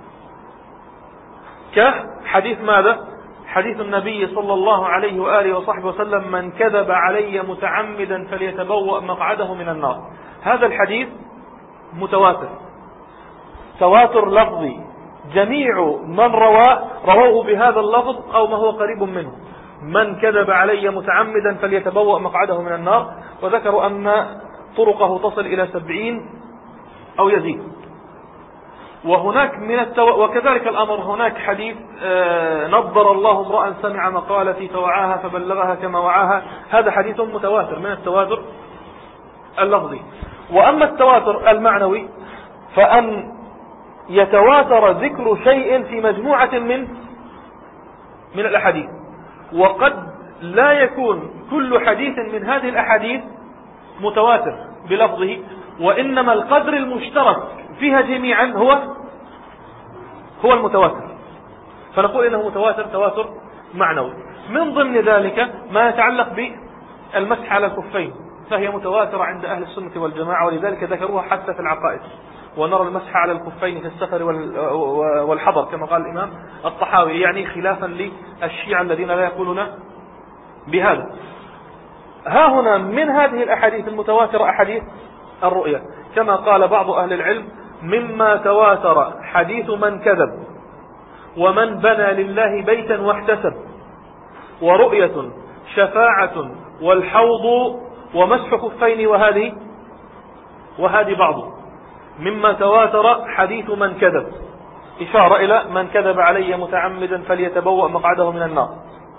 كحديث ماذا؟ حديث النبي صلى الله عليه وآله وصحبه وسلم: من كذب علي متعمدا فليتبوأ مقعده من النار. هذا الحديث متواتر، تواتر لفظي، جميع من رواه رواه بهذا اللفظ أو ما هو قريب منه: من كذب علي متعمدا فليتبوأ مقعده من النار. وذكروا أن طرقه تصل إلى سبعين أو يزيد. وهناك من التو... وكذلك الأمر هناك حديث آه نضر الله امرأ سمع مقالتي فوعاها فبلغها كما وعاها. هذا حديث متواتر من التواتر اللفظي. وأما التواتر المعنوي فأن يتواتر ذكر شيء في مجموعة من من الأحاديث، وقد لا يكون كل حديث من هذه الأحاديث متواتر بلفظه، وإنما القدر المشترك فيها جميعا هو هو المتواتر، فنقول إنه متواتر تواتر معنوي. من ضمن ذلك ما يتعلق بالمسح على الخفين، فهي متواترة عند أهل السنة والجماعة، ولذلك ذكروها حتى في العقائد. ونرى المسح على الخفين في السفر والحضر كما قال الإمام الطحاوي، يعني خلافا للشيعة الذين لا يقولون بهذا. ها هنا من هذه الأحاديث المتواترة أحاديث الرؤيا، كما قال بعض أهل العلم: مما تواتر حديث من كذب، ومن بنى لله بيتا واحتسب، ورؤية، شفاعة، والحوض، ومسح خفين، وهذه وهذه بعض. مما تواتر حديث من كذب، إشارة إلى من كذب علي متعمدا فليتبوأ مقعده من النار.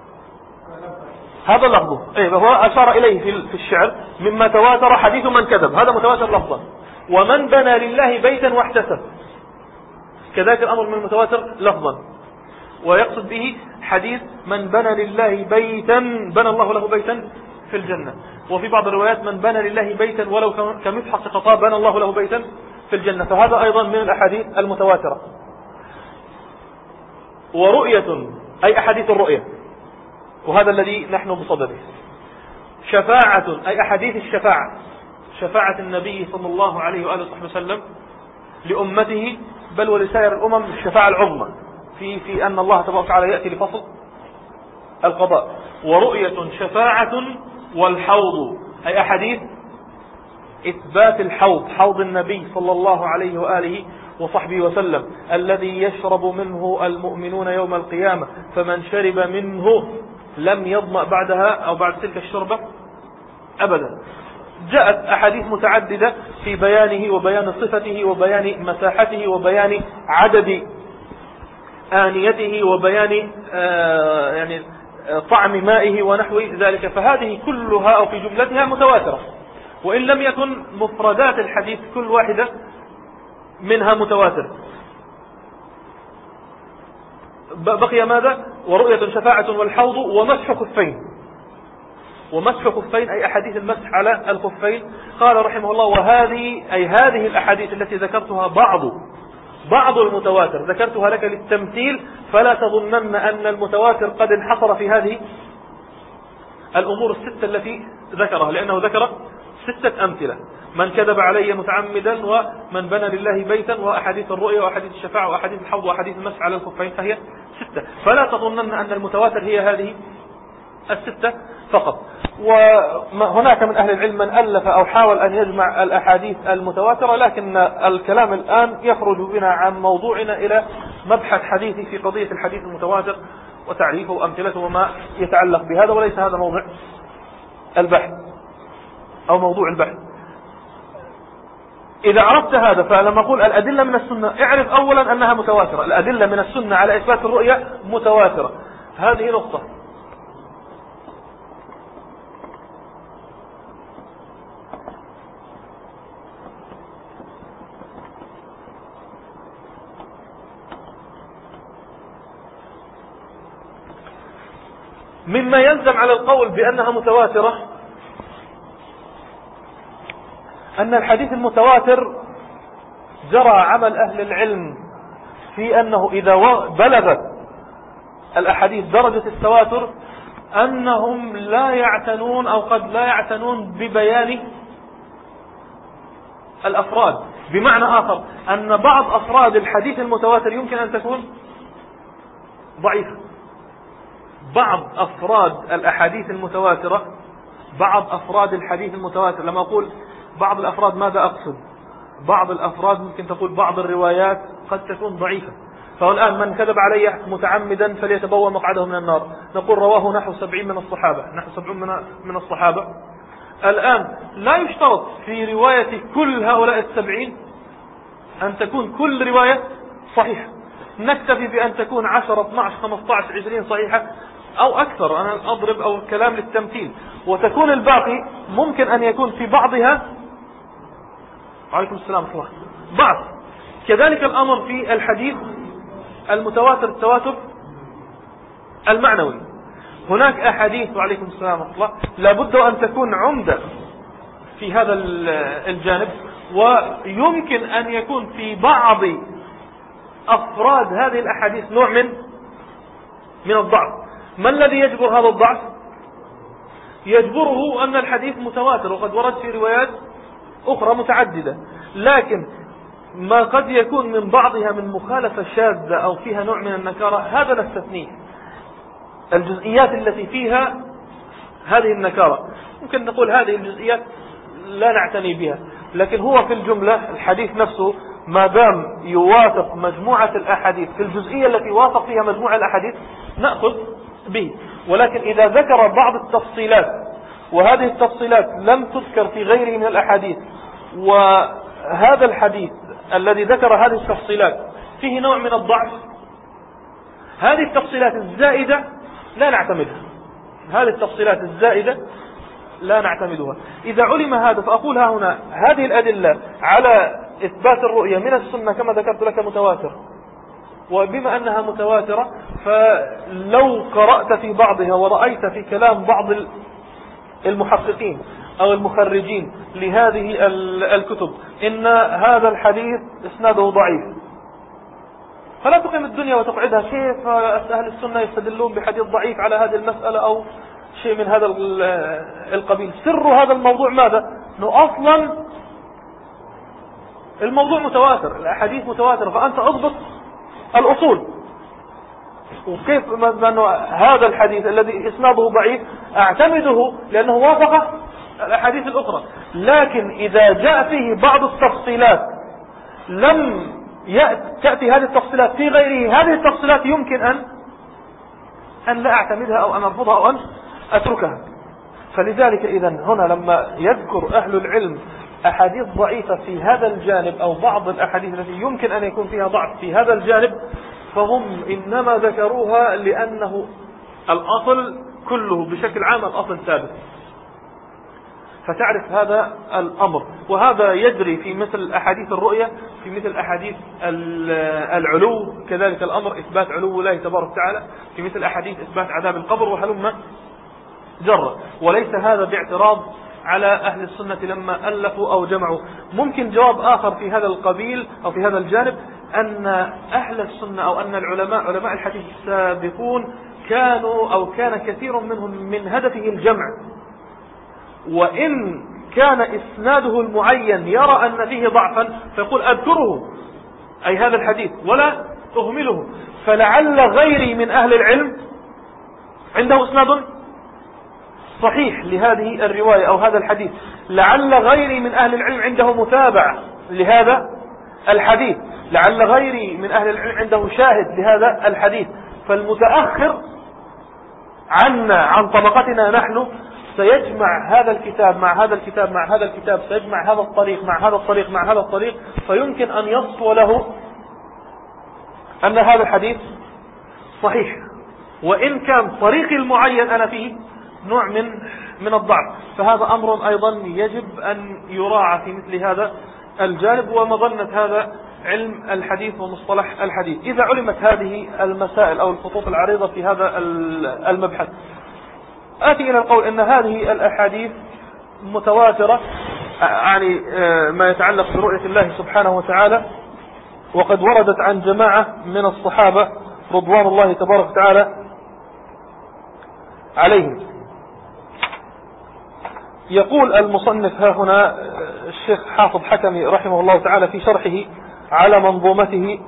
هذا لفظه، إيه هو أشار إليه في الشعر: مما تواتر حديث من كذب، هذا متواتر لفظا. ومن بنى لله بيتا واحتسب، كذلك الأمر من المتواتر لفظا. ويقصد به حديث من بنى لله بيتا بنى الله له بيتا في الجنة. وفي بعض الروايات: من بنى لله بيتا ولو كمفحص قطاع بنى الله له بيتا في الجنة. فهذا أيضا من الأحاديث المتواترة. ورؤية أي أحاديث الرؤية، وهذا الذي نحن بصدده. شفاعة أي أحاديث الشفاعة، شفاعة النبي صلى الله عليه وآله وسلم لأمته بل ولسائر الأمم، الشفاعة العظمى في في أن الله تبارك وتعالى يأتي لفصل القضاء. ورؤية، شفاعة، والحوض أي أحاديث إثبات الحوض، حوض النبي صلى الله عليه وآله وصحبه وسلم، الذي يشرب منه المؤمنون يوم القيامة، فمن شرب منه لم يظمأ بعدها أو بعد تلك الشربة أبدا. جاءت أحاديث متعددة في بيانه وبيان صفته وبيان مساحته وبيان عدد آنيته وبيان آه يعني طعم مائه ونحو ذلك. فهذه كلها أو في جملتها متواترة، وإن لم يكن مفردات الحديث كل واحدة منها متواتر. بقي ماذا؟ ورؤية، شفاعة، والحوض، ومسح خفين. ومسح خفين أي أحاديث المسح على الخفين. قال رحمه الله: وهذه أي هذه الأحاديث التي ذكرتها بعض بعض المتواتر، ذكرتها لك للتمثيل، فلا تظنن أن المتواتر قد انحصر في هذه الأمور الستة التي ذكرها، لأنه ذكر ستة أمثلة: من كذب علي متعمدا، ومن بنى لله بيتا، وأحاديث الرؤيا، وأحاديث الشفاعة، وأحاديث الحوض، وأحاديث المسح على الخفين، فهي ستة. فلا تظنن أن المتواتر هي هذه الستة فقط. وهناك من أهل العلم من ألف أو حاول أن يجمع الأحاديث المتواترة، لكن الكلام الآن يخرج بنا عن موضوعنا إلى مبحث حديثي في قضية الحديث المتواتر وتعريفه وأمثلته وما يتعلق بهذا، وليس هذا موضوع البحث أو موضوع البحث. إذا عرفت هذا، فلما أقول الأدلة من السنة، اعرف أولا أنها متواترة. الأدلة من السنة على إثبات الرؤية متواترة، هذه نقطة. مما يلزم على القول بأنها متواترة أن الحديث المتواتر جرى عمل أهل العلم في أنه إذا بلغت الأحاديث درجة التواتر أنهم لا يعتنون أو قد لا يعتنون ببيان الأفراد. بمعنى آخر أن بعض أفراد الحديث المتواتر يمكن أن تكون ضعيفة. بعض أفراد الأحاديث المتواترة، بعض أفراد الحديث المتواتر، لما أقول بعض الأفراد ماذا أقصد؟ بعض الأفراد ممكن تقول بعض الروايات قد تكون ضعيفة. فالآن من كذب علي متعمدا فليتبوأ مقعده من النار، نقول رواه نحو سبعين من الصحابة، نحو سبعون من الصحابة. الآن لا يشترط في رواية كل هؤلاء السبعين أن تكون كل رواية صحيحة، نكتفي بأن تكون عشرة اثنا عشر خمسة عشر عشرين صحيحة أو أكثر، أنا أضرب أو كلام للتمثيل، وتكون الباقي ممكن أن يكون في بعضها عليكم السلام ورحمة الله بعض. كذلك الأمر في الحديث المتواتر التواتر المعنوي. هناك أحاديث وعليكم السلام ورحمة الله لابد أن تكون عمدة في هذا الجانب، ويمكن أن يكون في بعض أفراد هذه الأحاديث نوع من من الضعف. ما الذي يجبر هذا الضعف؟ يجبره أن الحديث متواتر وقد ورد في روايات أخرى متعددة، لكن ما قد يكون من بعضها من مخالفة شاذة أو فيها نوع من النكارة هذا نستثنيه. الجزئيات التي فيها هذه النكارة ممكن نقول هذه الجزئيات لا نعتني بها، لكن هو في الجملة الحديث نفسه ما دام يوافق مجموعة الأحاديث في الجزئية التي وافق فيها مجموعة الأحاديث نأخذ به. ولكن إذا ذكر بعض التفصيلات وهذه التفصيلات لم تذكر في غيره من الأحاديث، وهذا الحديث الذي ذكر هذه التفصيلات فيه نوع من الضعف، هذه التفصيلات الزائدة لا نعتمدها، هذه التفصيلات الزائدة لا نعتمدها. إذا علم هذا فأقول ها هنا هذه الأدلة على إثبات الرؤية من السنة كما ذكرت لك متواتر، وبما أنها متواترة فلو قرأت في بعضها ورأيت في كلام بعض المحققين أو المخرجين لهذه الكتب إن هذا الحديث إسناده ضعيف، فلا تقيم الدنيا وتقعدها كيف أهل السنة يستدلون بحديث ضعيف على هذه المسألة أو شيء من هذا القبيل. سر هذا الموضوع ماذا؟ أنه أصلا الموضوع متواتر، الأحاديث متواترة، فأنت أضبط الأصول. وكيف أنه هذا الحديث الذي إسناده ضعيف أعتمده لأنه وافق الأحاديث الأخرى، لكن إذا جاء فيه بعض التفصيلات لم تأتي هذه التفصيلات في غيره، هذه التفصيلات يمكن أن أن لا أعتمدها أو أن أرفضها أو أن أتركها. فلذلك إذن هنا لما يذكر أهل العلم أحاديث ضعيفة في هذا الجانب أو بعض الأحاديث التي يمكن أن يكون فيها ضعف في هذا الجانب، فهم إنما ذكروها لأنه الأصل كله بشكل عام الأصل ثابت، فتعرف هذا الأمر. وهذا يجري في مثل أحاديث الرؤية، في مثل أحاديث العلو كذلك الأمر، إثبات علو الله تبارك وتعالى، في مثل أحاديث إثبات عذاب القبر وهلم جرة. وليس هذا باعتراض على أهل السنة لما ألفوا أو جمعوا. ممكن جواب آخر في هذا القبيل أو في هذا الجانب أن أهل السنة أو أن العلماء علماء الحديث السابقون كانوا أو كان كثير منهم من هدفه الجمع، وإن كان إسناده المعين يرى أن فيه ضعفا فيقول أذكره أي هذا الحديث ولا أهمله، فلعل غيري من أهل العلم عنده إسناد صحيح لهذه الرواية أو هذا الحديث، لعل غيري من أهل العلم عنده متابع لهذا الحديث، لعل غيري من أهل العلم عنده شاهد لهذا الحديث. فالمتأخر عنا عن طبقتنا نحن سيجمع هذا الكتاب مع هذا الكتاب مع هذا الكتاب، سيجمع هذا الطريق مع هذا الطريق مع هذا الطريق، فيمكن أن يصفو له أن هذا الحديث صحيح، وإن كان طريقي المعين أنا فيه نوع من من الضعف. فهذا أمر أيضا يجب أن يراعى في مثل هذا الجانب، ومظنة هذا علم الحديث ومصطلح الحديث. إذا علمت هذه المسائل أو الخطوط العريضة في هذا المبحث، آتي إلى القول إن هذه الأحاديث متواترة يعني ما يتعلق برؤية الله سبحانه وتعالى، وقد وردت عن جماعة من الصحابة رضوان الله تبارك وتعالى عليهم. يقول المصنف ها هنا الشيخ حافظ حكمي رحمه الله تعالى في شرحه على منظومته،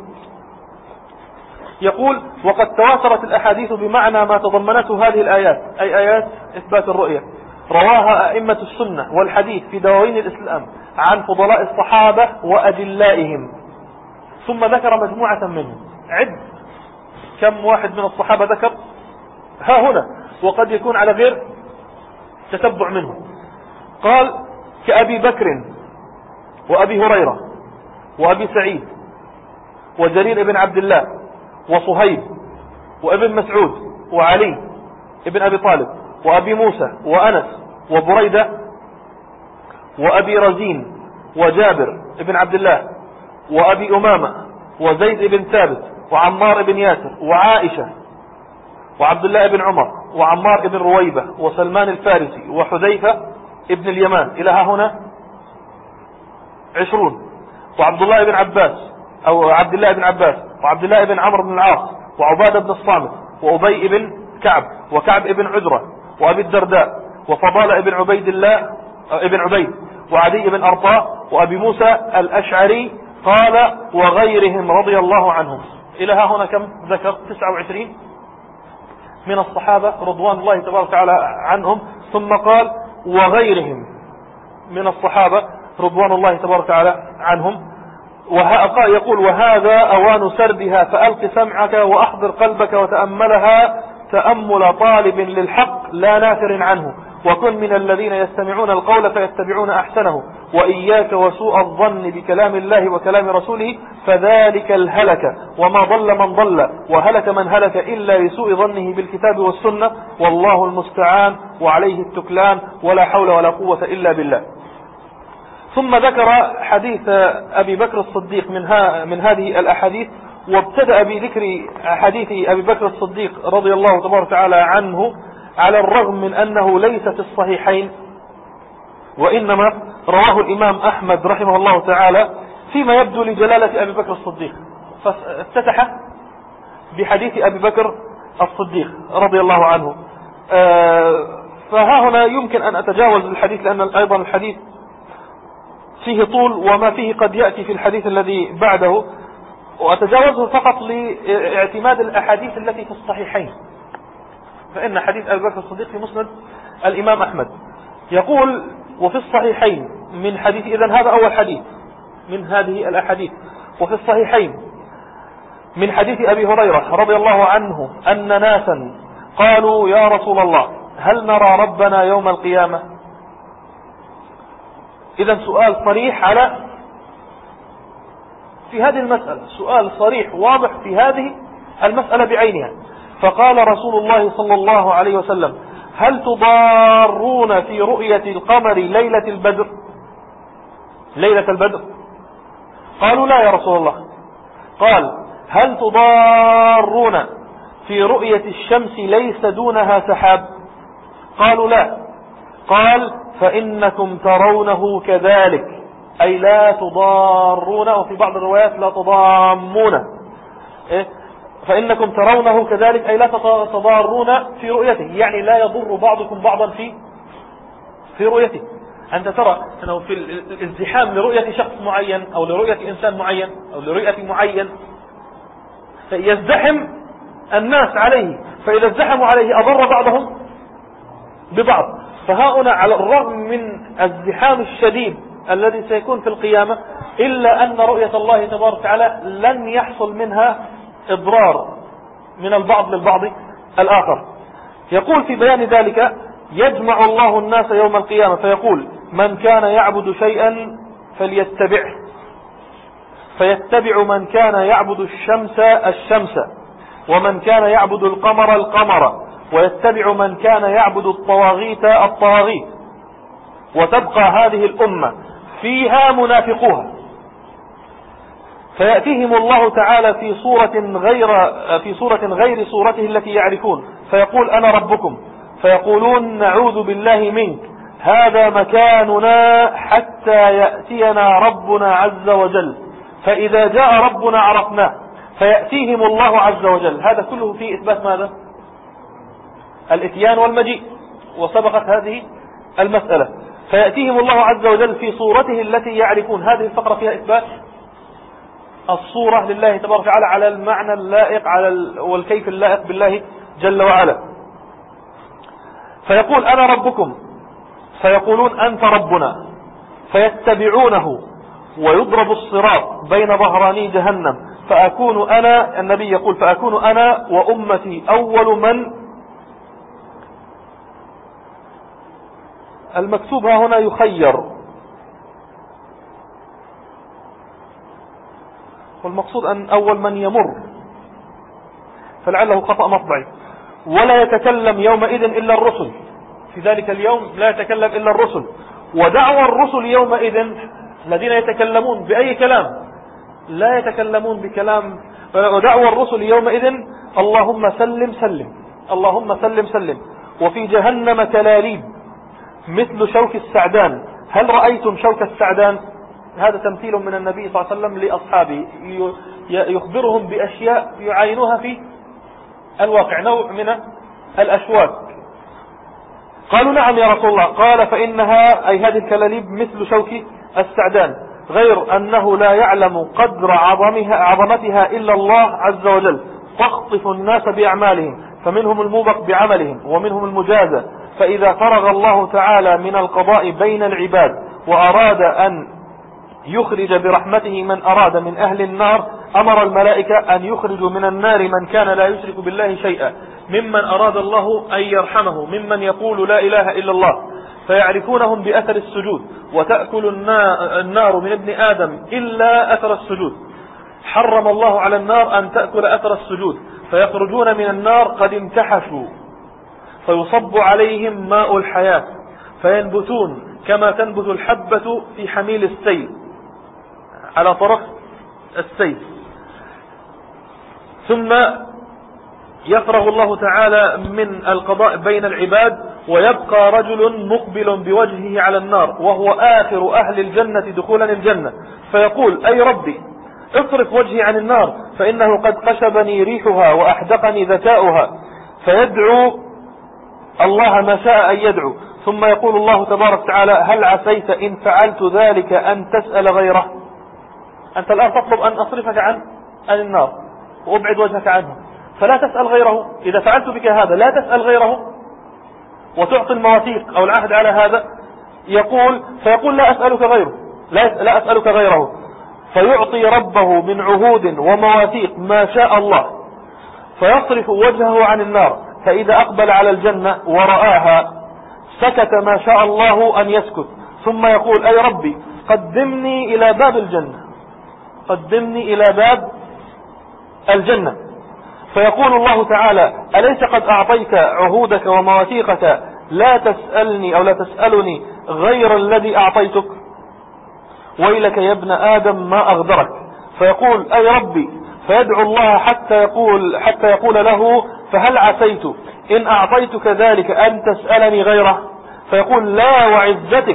يقول: وقد تواترت الأحاديث بمعنى ما تضمنته هذه الآيات، أي آيات إثبات الرؤية، رواها أئمة السنة والحديث في دواوين الإسلام عن فضلاء الصحابة وأجلائهم. ثم ذكر مجموعة منهم. عد كم واحد من الصحابة ذكر ها هنا، وقد يكون على غير تتبع منه. قال: كأبي بكر وأبي هريرة وأبي سعيد وجرير بن عبد الله وصهيب وابن مسعود وعلي ابن أبي طالب وأبي موسى وأنس وبريدة وأبي رزين وجابر ابن عبد الله وأبي أمامة وزيد بن ثابت وعمار بن ياسر وعائشة وعبد الله بن عمر وعمار بن رويبة وسلمان الفارسي وحذيفة ابن اليمان إلى ها هنا عشرون، وعبد الله بن عباس أو عبد الله بن عباس وعبد الله بن عمرو بن العاص وعبادة بن الصامت وأبي بن كعب وكعب بن عجرة وأبي الدرداء وفضالة بن عبيد الله ابن عبيد وعدي بن أرطاء وأبي موسى الأشعري. قال: وغيرهم رضي الله عنهم. إلى ها هنا كم ذكر؟ تسعة وعشرين من الصحابة رضوان الله تبارك وتعالى عنهم. ثم قال: وغيرهم من الصحابة رضوان الله تبارك وتعالى عنهم. يقول: وهذا أوان سردها، فألق سمعك وأحضر قلبك وتأملها تأمل طالب للحق لا نافر عنه، وكن من الذين يستمعون القول فيتبعون أحسنه، وإياك وسوء الظن بكلام الله وكلام رسوله، فذلك الهلك، وما ضل من ضل وهلك من هلك إلا لسوء ظنه بالكتاب والسنة، والله المستعان وعليه التكلان، ولا حول ولا قوة إلا بالله. ثم ذكر حديث أبي بكر الصديق من, من هذه الأحاديث، وابتدأ بذكر حديث أبي بكر الصديق رضي الله تبارك وتعالى عنه، على الرغم من أنه ليس في الصحيحين، وإنما رواه الإمام أحمد رحمه الله تعالى فيما يبدو لجلالة أبي بكر الصديق، فافتتح بحديث أبي بكر الصديق رضي الله عنه. فها هنا يمكن أن أتجاوز الحديث، لأن أيضا الحديث فيه طول وما فيه قد يأتي في الحديث الذي بعده، وأتجاوزه فقط لاعتماد الأحاديث التي في الصحيحين، فإن حديث أبي بكر الصديق في مسند الإمام أحمد. يقول: وفي الصحيحين من حديث، إذن هذا أول حديث من هذه الأحاديث. وفي الصحيحين من حديث أبي هريرة رضي الله عنه أن ناسا قالوا: يا رسول الله، هل نرى ربنا يوم القيامة؟ إذن سؤال صريح على في هذه المسألة، سؤال صريح واضح في هذه المسألة بعينها. فقال رسول الله صلى الله عليه وسلم: هل تضارون في رؤية القمر ليلة البدر؟ ليلة البدر؟ قالوا: لا يا رسول الله. قال: هل تضارون في رؤية الشمس ليس دونها سحاب؟ قالوا: لا. قال: فإنكم ترونه كذلك، أي لا تضارون، وفي بعض الروايات لا تضامون. إيه؟ فإنكم ترونه كذلك أي لا تضارون في رؤيته، يعني لا يضر بعضكم بعضا في في رؤيته. أنت ترى أنه في الازدحام لرؤية شخص معين أو لرؤية إنسان معين أو لرؤية معين، فيزدحم الناس عليه، فإذا ازدحموا عليه أضر بعضهم ببعض. فهؤلاء على الرغم من الازدحام الشديد الذي سيكون في القيامة، إلا أن رؤية الله تبارك وتعالى لن يحصل منها إضرار من البعض للبعض الآخر. يقول في بيان ذلك: يجمع الله الناس يوم القيامة فيقول: من كان يعبد شيئا فليتبعه، فيتبع من كان يعبد الشمس الشمس، ومن كان يعبد القمر القمر، ويتبع من كان يعبد الطواغيت الطواغيت، وتبقى هذه الأمة فيها منافقوها، فيأتيهم الله تعالى في صورة غير في صورة غير صورته التي يعرفون، فيقول: أنا ربكم، فيقولون: نعوذ بالله منك، هذا مكاننا حتى يأتينا ربنا عز وجل، فإذا جاء ربنا عرفناه، فيأتيهم الله عز وجل. هذا كله في إثبات ماذا؟ الإتيان والمجيء، وسبقت هذه المسألة. فيأتيهم الله عز وجل في صورته التي يعرفون. هذه الفقرة فيها إثبات الصورة لله تبارك وتعالى على المعنى اللائق على ال... والكيف اللائق بالله جل وعلا. فيقول أنا ربكم، فيقولون أنت ربنا، فيتبعونه، ويضرب الصراط بين ظهراني جهنم، فأكون أنا، النبي يقول فأكون أنا وأمتي أول من. المكتوب هنا يخير، والمقصود أن أول من يمر، فلعله خطأ مطبعي. ولا يتكلم يومئذ إلا الرسل، في ذلك اليوم لا يتكلم إلا الرسل. ودعوى الرسل يومئذ الذين يتكلمون بأي كلام، لا يتكلمون بكلام. ودعوى الرسل يومئذ اللهم سلم سلم، اللهم سلم سلم. وفي جهنم كلاليب مثل شوك السعدان. هل رأيتم شوك السعدان؟ هذا تمثيل من النبي صلى الله عليه وسلم لأصحابه، يخبرهم بأشياء يعاينوها في الواقع، نوع من الأشواك. قالوا نعم يا رسول الله. قال فإنها أي هذه الكلاليب مثل شوك السعدان، غير أنه لا يعلم قدر عظمها عظمتها إلا الله عز وجل، تخطف الناس بأعمالهم، فمنهم الموبق بعملهم ومنهم المجازى. فإذا فرغ الله تعالى من القضاء بين العباد وأراد أن يخرج برحمته من أراد من أهل النار، أمر الملائكة أن يخرجوا من النار من كان لا يشرك بالله شيئا، ممن أراد الله أن يرحمه، ممن يقول لا إله إلا الله، فيعرفونهم بأثر السجود. وتأكل النار من ابن آدم إلا أثر السجود، حرم الله على النار أن تأكل أثر السجود، فيخرجون من النار قد انتحشوا، فيصب عليهم ماء الحياة، فينبتون كما تنبت الحبة في حميل السيل على طرف السيل. ثم يفرغ الله تعالى من القضاء بين العباد، ويبقى رجل مقبل بوجهه على النار، وهو آخر أهل الجنة دخولا الجنة، فيقول أي ربي اصرف وجهي عن النار، فإنه قد قشبني ريحها وأحدقني ذكاؤها. فيدعو الله ما شاء أن يدعو. ثم يقول الله تبارك وتعالى هل عسيت إن فعلت ذلك أن تسأل غيره؟ أنت الآن تطلب أن أصرفك عن النار وأبعد وجهك عنه، فلا تسأل غيره. إذا فعلت بك هذا لا تسأل غيره، وتعطي المواثيق أو العهد على هذا. يقول فيقول لا أسألك غيره، لا, لا أسألك غيره، فيعطي ربه من عهود ومواثيق ما شاء الله، فيصرف وجهه عن النار. فإذا أقبل على الجنة ورآها سكت ما شاء الله أن يسكت، ثم يقول أي ربي قدمني إلى باب الجنة، قدمني إلى باب الجنة. فيقول الله تعالى أليس قد أعطيك عهودك ومواثيقك، لا تسألني أو لا تسألني غير الذي أعطيتك؟ ويلك يا ابن آدم ما أغدرك. فيقول أي ربي، فيدعو الله حتى يقول, حتى يقول له فهل عسيت إن أعطيتك ذلك أن تسألني غيره؟ فيقول لا وعزتك.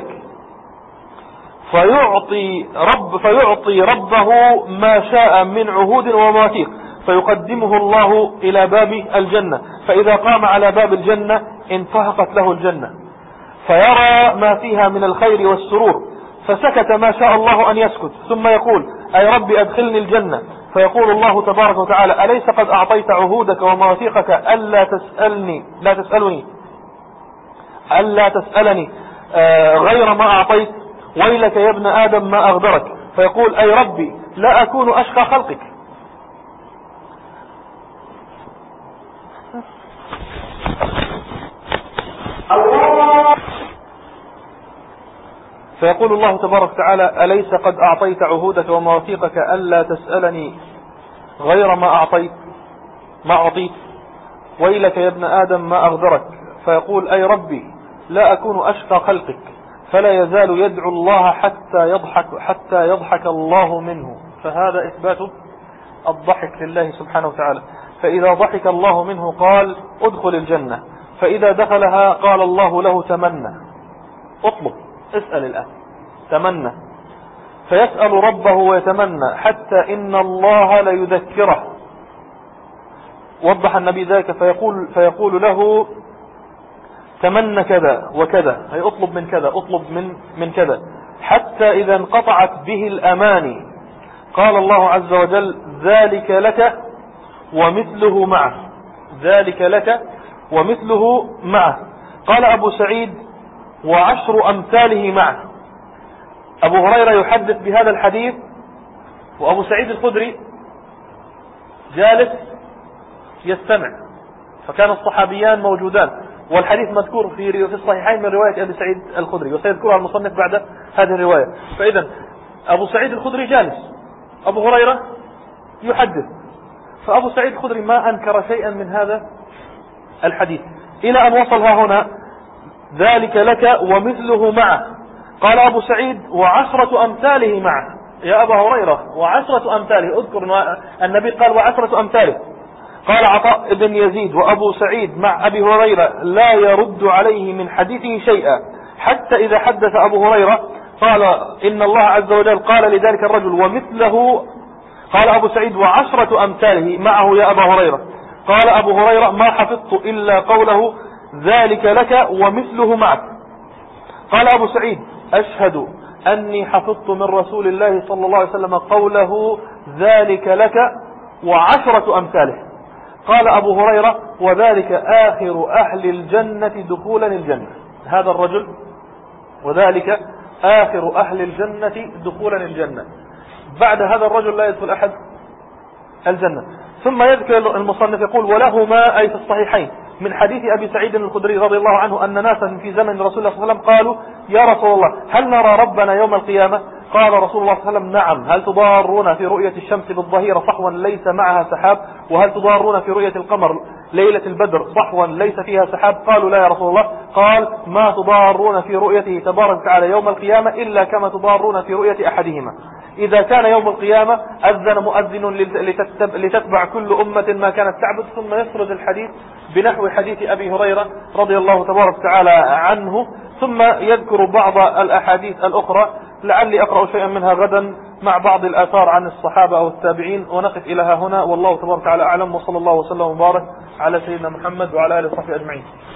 فيعطي, رب فيعطي ربه ما شاء من عهود ومواثيق، فيقدمه الله إلى باب الجنة. فإذا قام على باب الجنة انفهقت له الجنة، فيرى ما فيها من الخير والسرور، فسكت ما شاء الله أن يسكت. ثم يقول أي ربي أدخلني الجنة. فيقول الله تبارك وتعالى أليس قد أعطيت عهودك ومواثيقك ألا تسألني لا تسألني ألا تسألني آه غير ما أعطيت؟ ويلك يا ابن آدم ما أغدرك. فيقول أي ربي لا أكون أشقى خلقك. فيقول الله تبارك وتعالى أليس قد أعطيت عهودك ومواثيقك ألا تسألني غير ما أعطيت ما أعطيت؟ ويلك يا ابن آدم ما أغدرك. فيقول أي ربي لا أكون أشقى خلقك. فلا يزال يدعو الله حتى يضحك حتى يضحك الله منه. فهذا إثبات الضحك لله سبحانه وتعالى. فإذا ضحك الله منه قال ادخل الجنة، فإذا دخلها قال الله له تمنى. اطلب، اسأل الآن، تمنى. فيسأل ربه ويتمنى حتى إن الله ليذكره. وضح النبي ذلك فيقول, فيقول له تمنى كذا وكذا، أي اطلب من كذا، اطلب من, من كذا، حتى إذا انقطعت به الأماني قال الله عز وجل ذلك لك ومثله معه، ذلك لك ومثله معه. قال أبو سعيد وعشر أمثاله معه. أبو هريرة يحدث بهذا الحديث وأبو سعيد الخدري جالس يستمع، فكان الصحابيان موجودان، والحديث مذكور في في الصحيحين من رواية أبي سعيد الخدري، وسيذكرها المصنف بعد هذه الرواية. فإذا أبو سعيد الخدري جالس، أبو هريرة يحدث، فأبو سعيد الخدري ما أنكر شيئا من هذا الحديث إلى أن وصل ها هنا ذلك لك ومثله معه. قال أبو سعيد وعشرة أمثاله معه. يا أبا هريرة وعشرة أمثاله، اذكر النبي قال وعشرة أمثاله. قال عطاء بن يزيد وأبو سعيد مع أبي هريرة لا يرد عليه من حديثه شيئا، حتى إذا حدث أبو هريرة قال إن الله عز وجل قال لذلك الرجل ومثله، قال أبو سعيد وعشرة أمثاله معه يا أبا هريرة. قال أبو هريرة ما حفظت إلا قوله ذلك لك ومثله معك. قال أبو سعيد أشهد أني حفظت من رسول الله صلى الله عليه وسلم قوله ذلك لك وعشرة أمثاله. قال أبو هريرة وذلك آخر أهل الجنة دخولا الجنة، هذا الرجل وذلك آخر أهل الجنة دخولا الجنة، بعد هذا الرجل لا يدخل أحد الجنة. ثم يذكر المصنف يقول ولهما أي في الصحيحين من حديث أبي سعيد الخدري رضي الله عنه أن ناسا في زمن رسول الله صلى الله عليه وسلم قالوا يا رسول الله هل نرى ربنا يوم القيامة؟ قال رسول الله صلى الله عليه وسلم نعم. هل تضارون في رؤية الشمس بالظهيرة صحوا ليس معها سحاب؟ وهل تضارون في رؤية القمر ليلة البدر صحوا ليس فيها سحاب؟ قالوا لا يا رسول الله. قال ما تضارون في رؤيته تبارك وتعالى يوم القيامة إلا كما تضارون في رؤية أحدهما. إذا كان يوم القيامة أذن مؤذن لتتبع كل أمة ما كانت تعبد، ثم يسرد الحديث بنحو حديث أبي هريرة رضي الله تبارك وتعالى عنه، ثم يذكر بعض الأحاديث الأخرى لعلي أقرأ شيئا منها غدا مع بعض الآثار عن الصحابة أو التابعين. ونقف إلى ها هنا، والله تبارك وتعالى أعلم، وصلى الله وسلم وبارك على سيدنا محمد وعلى آله وصحبه أجمعين.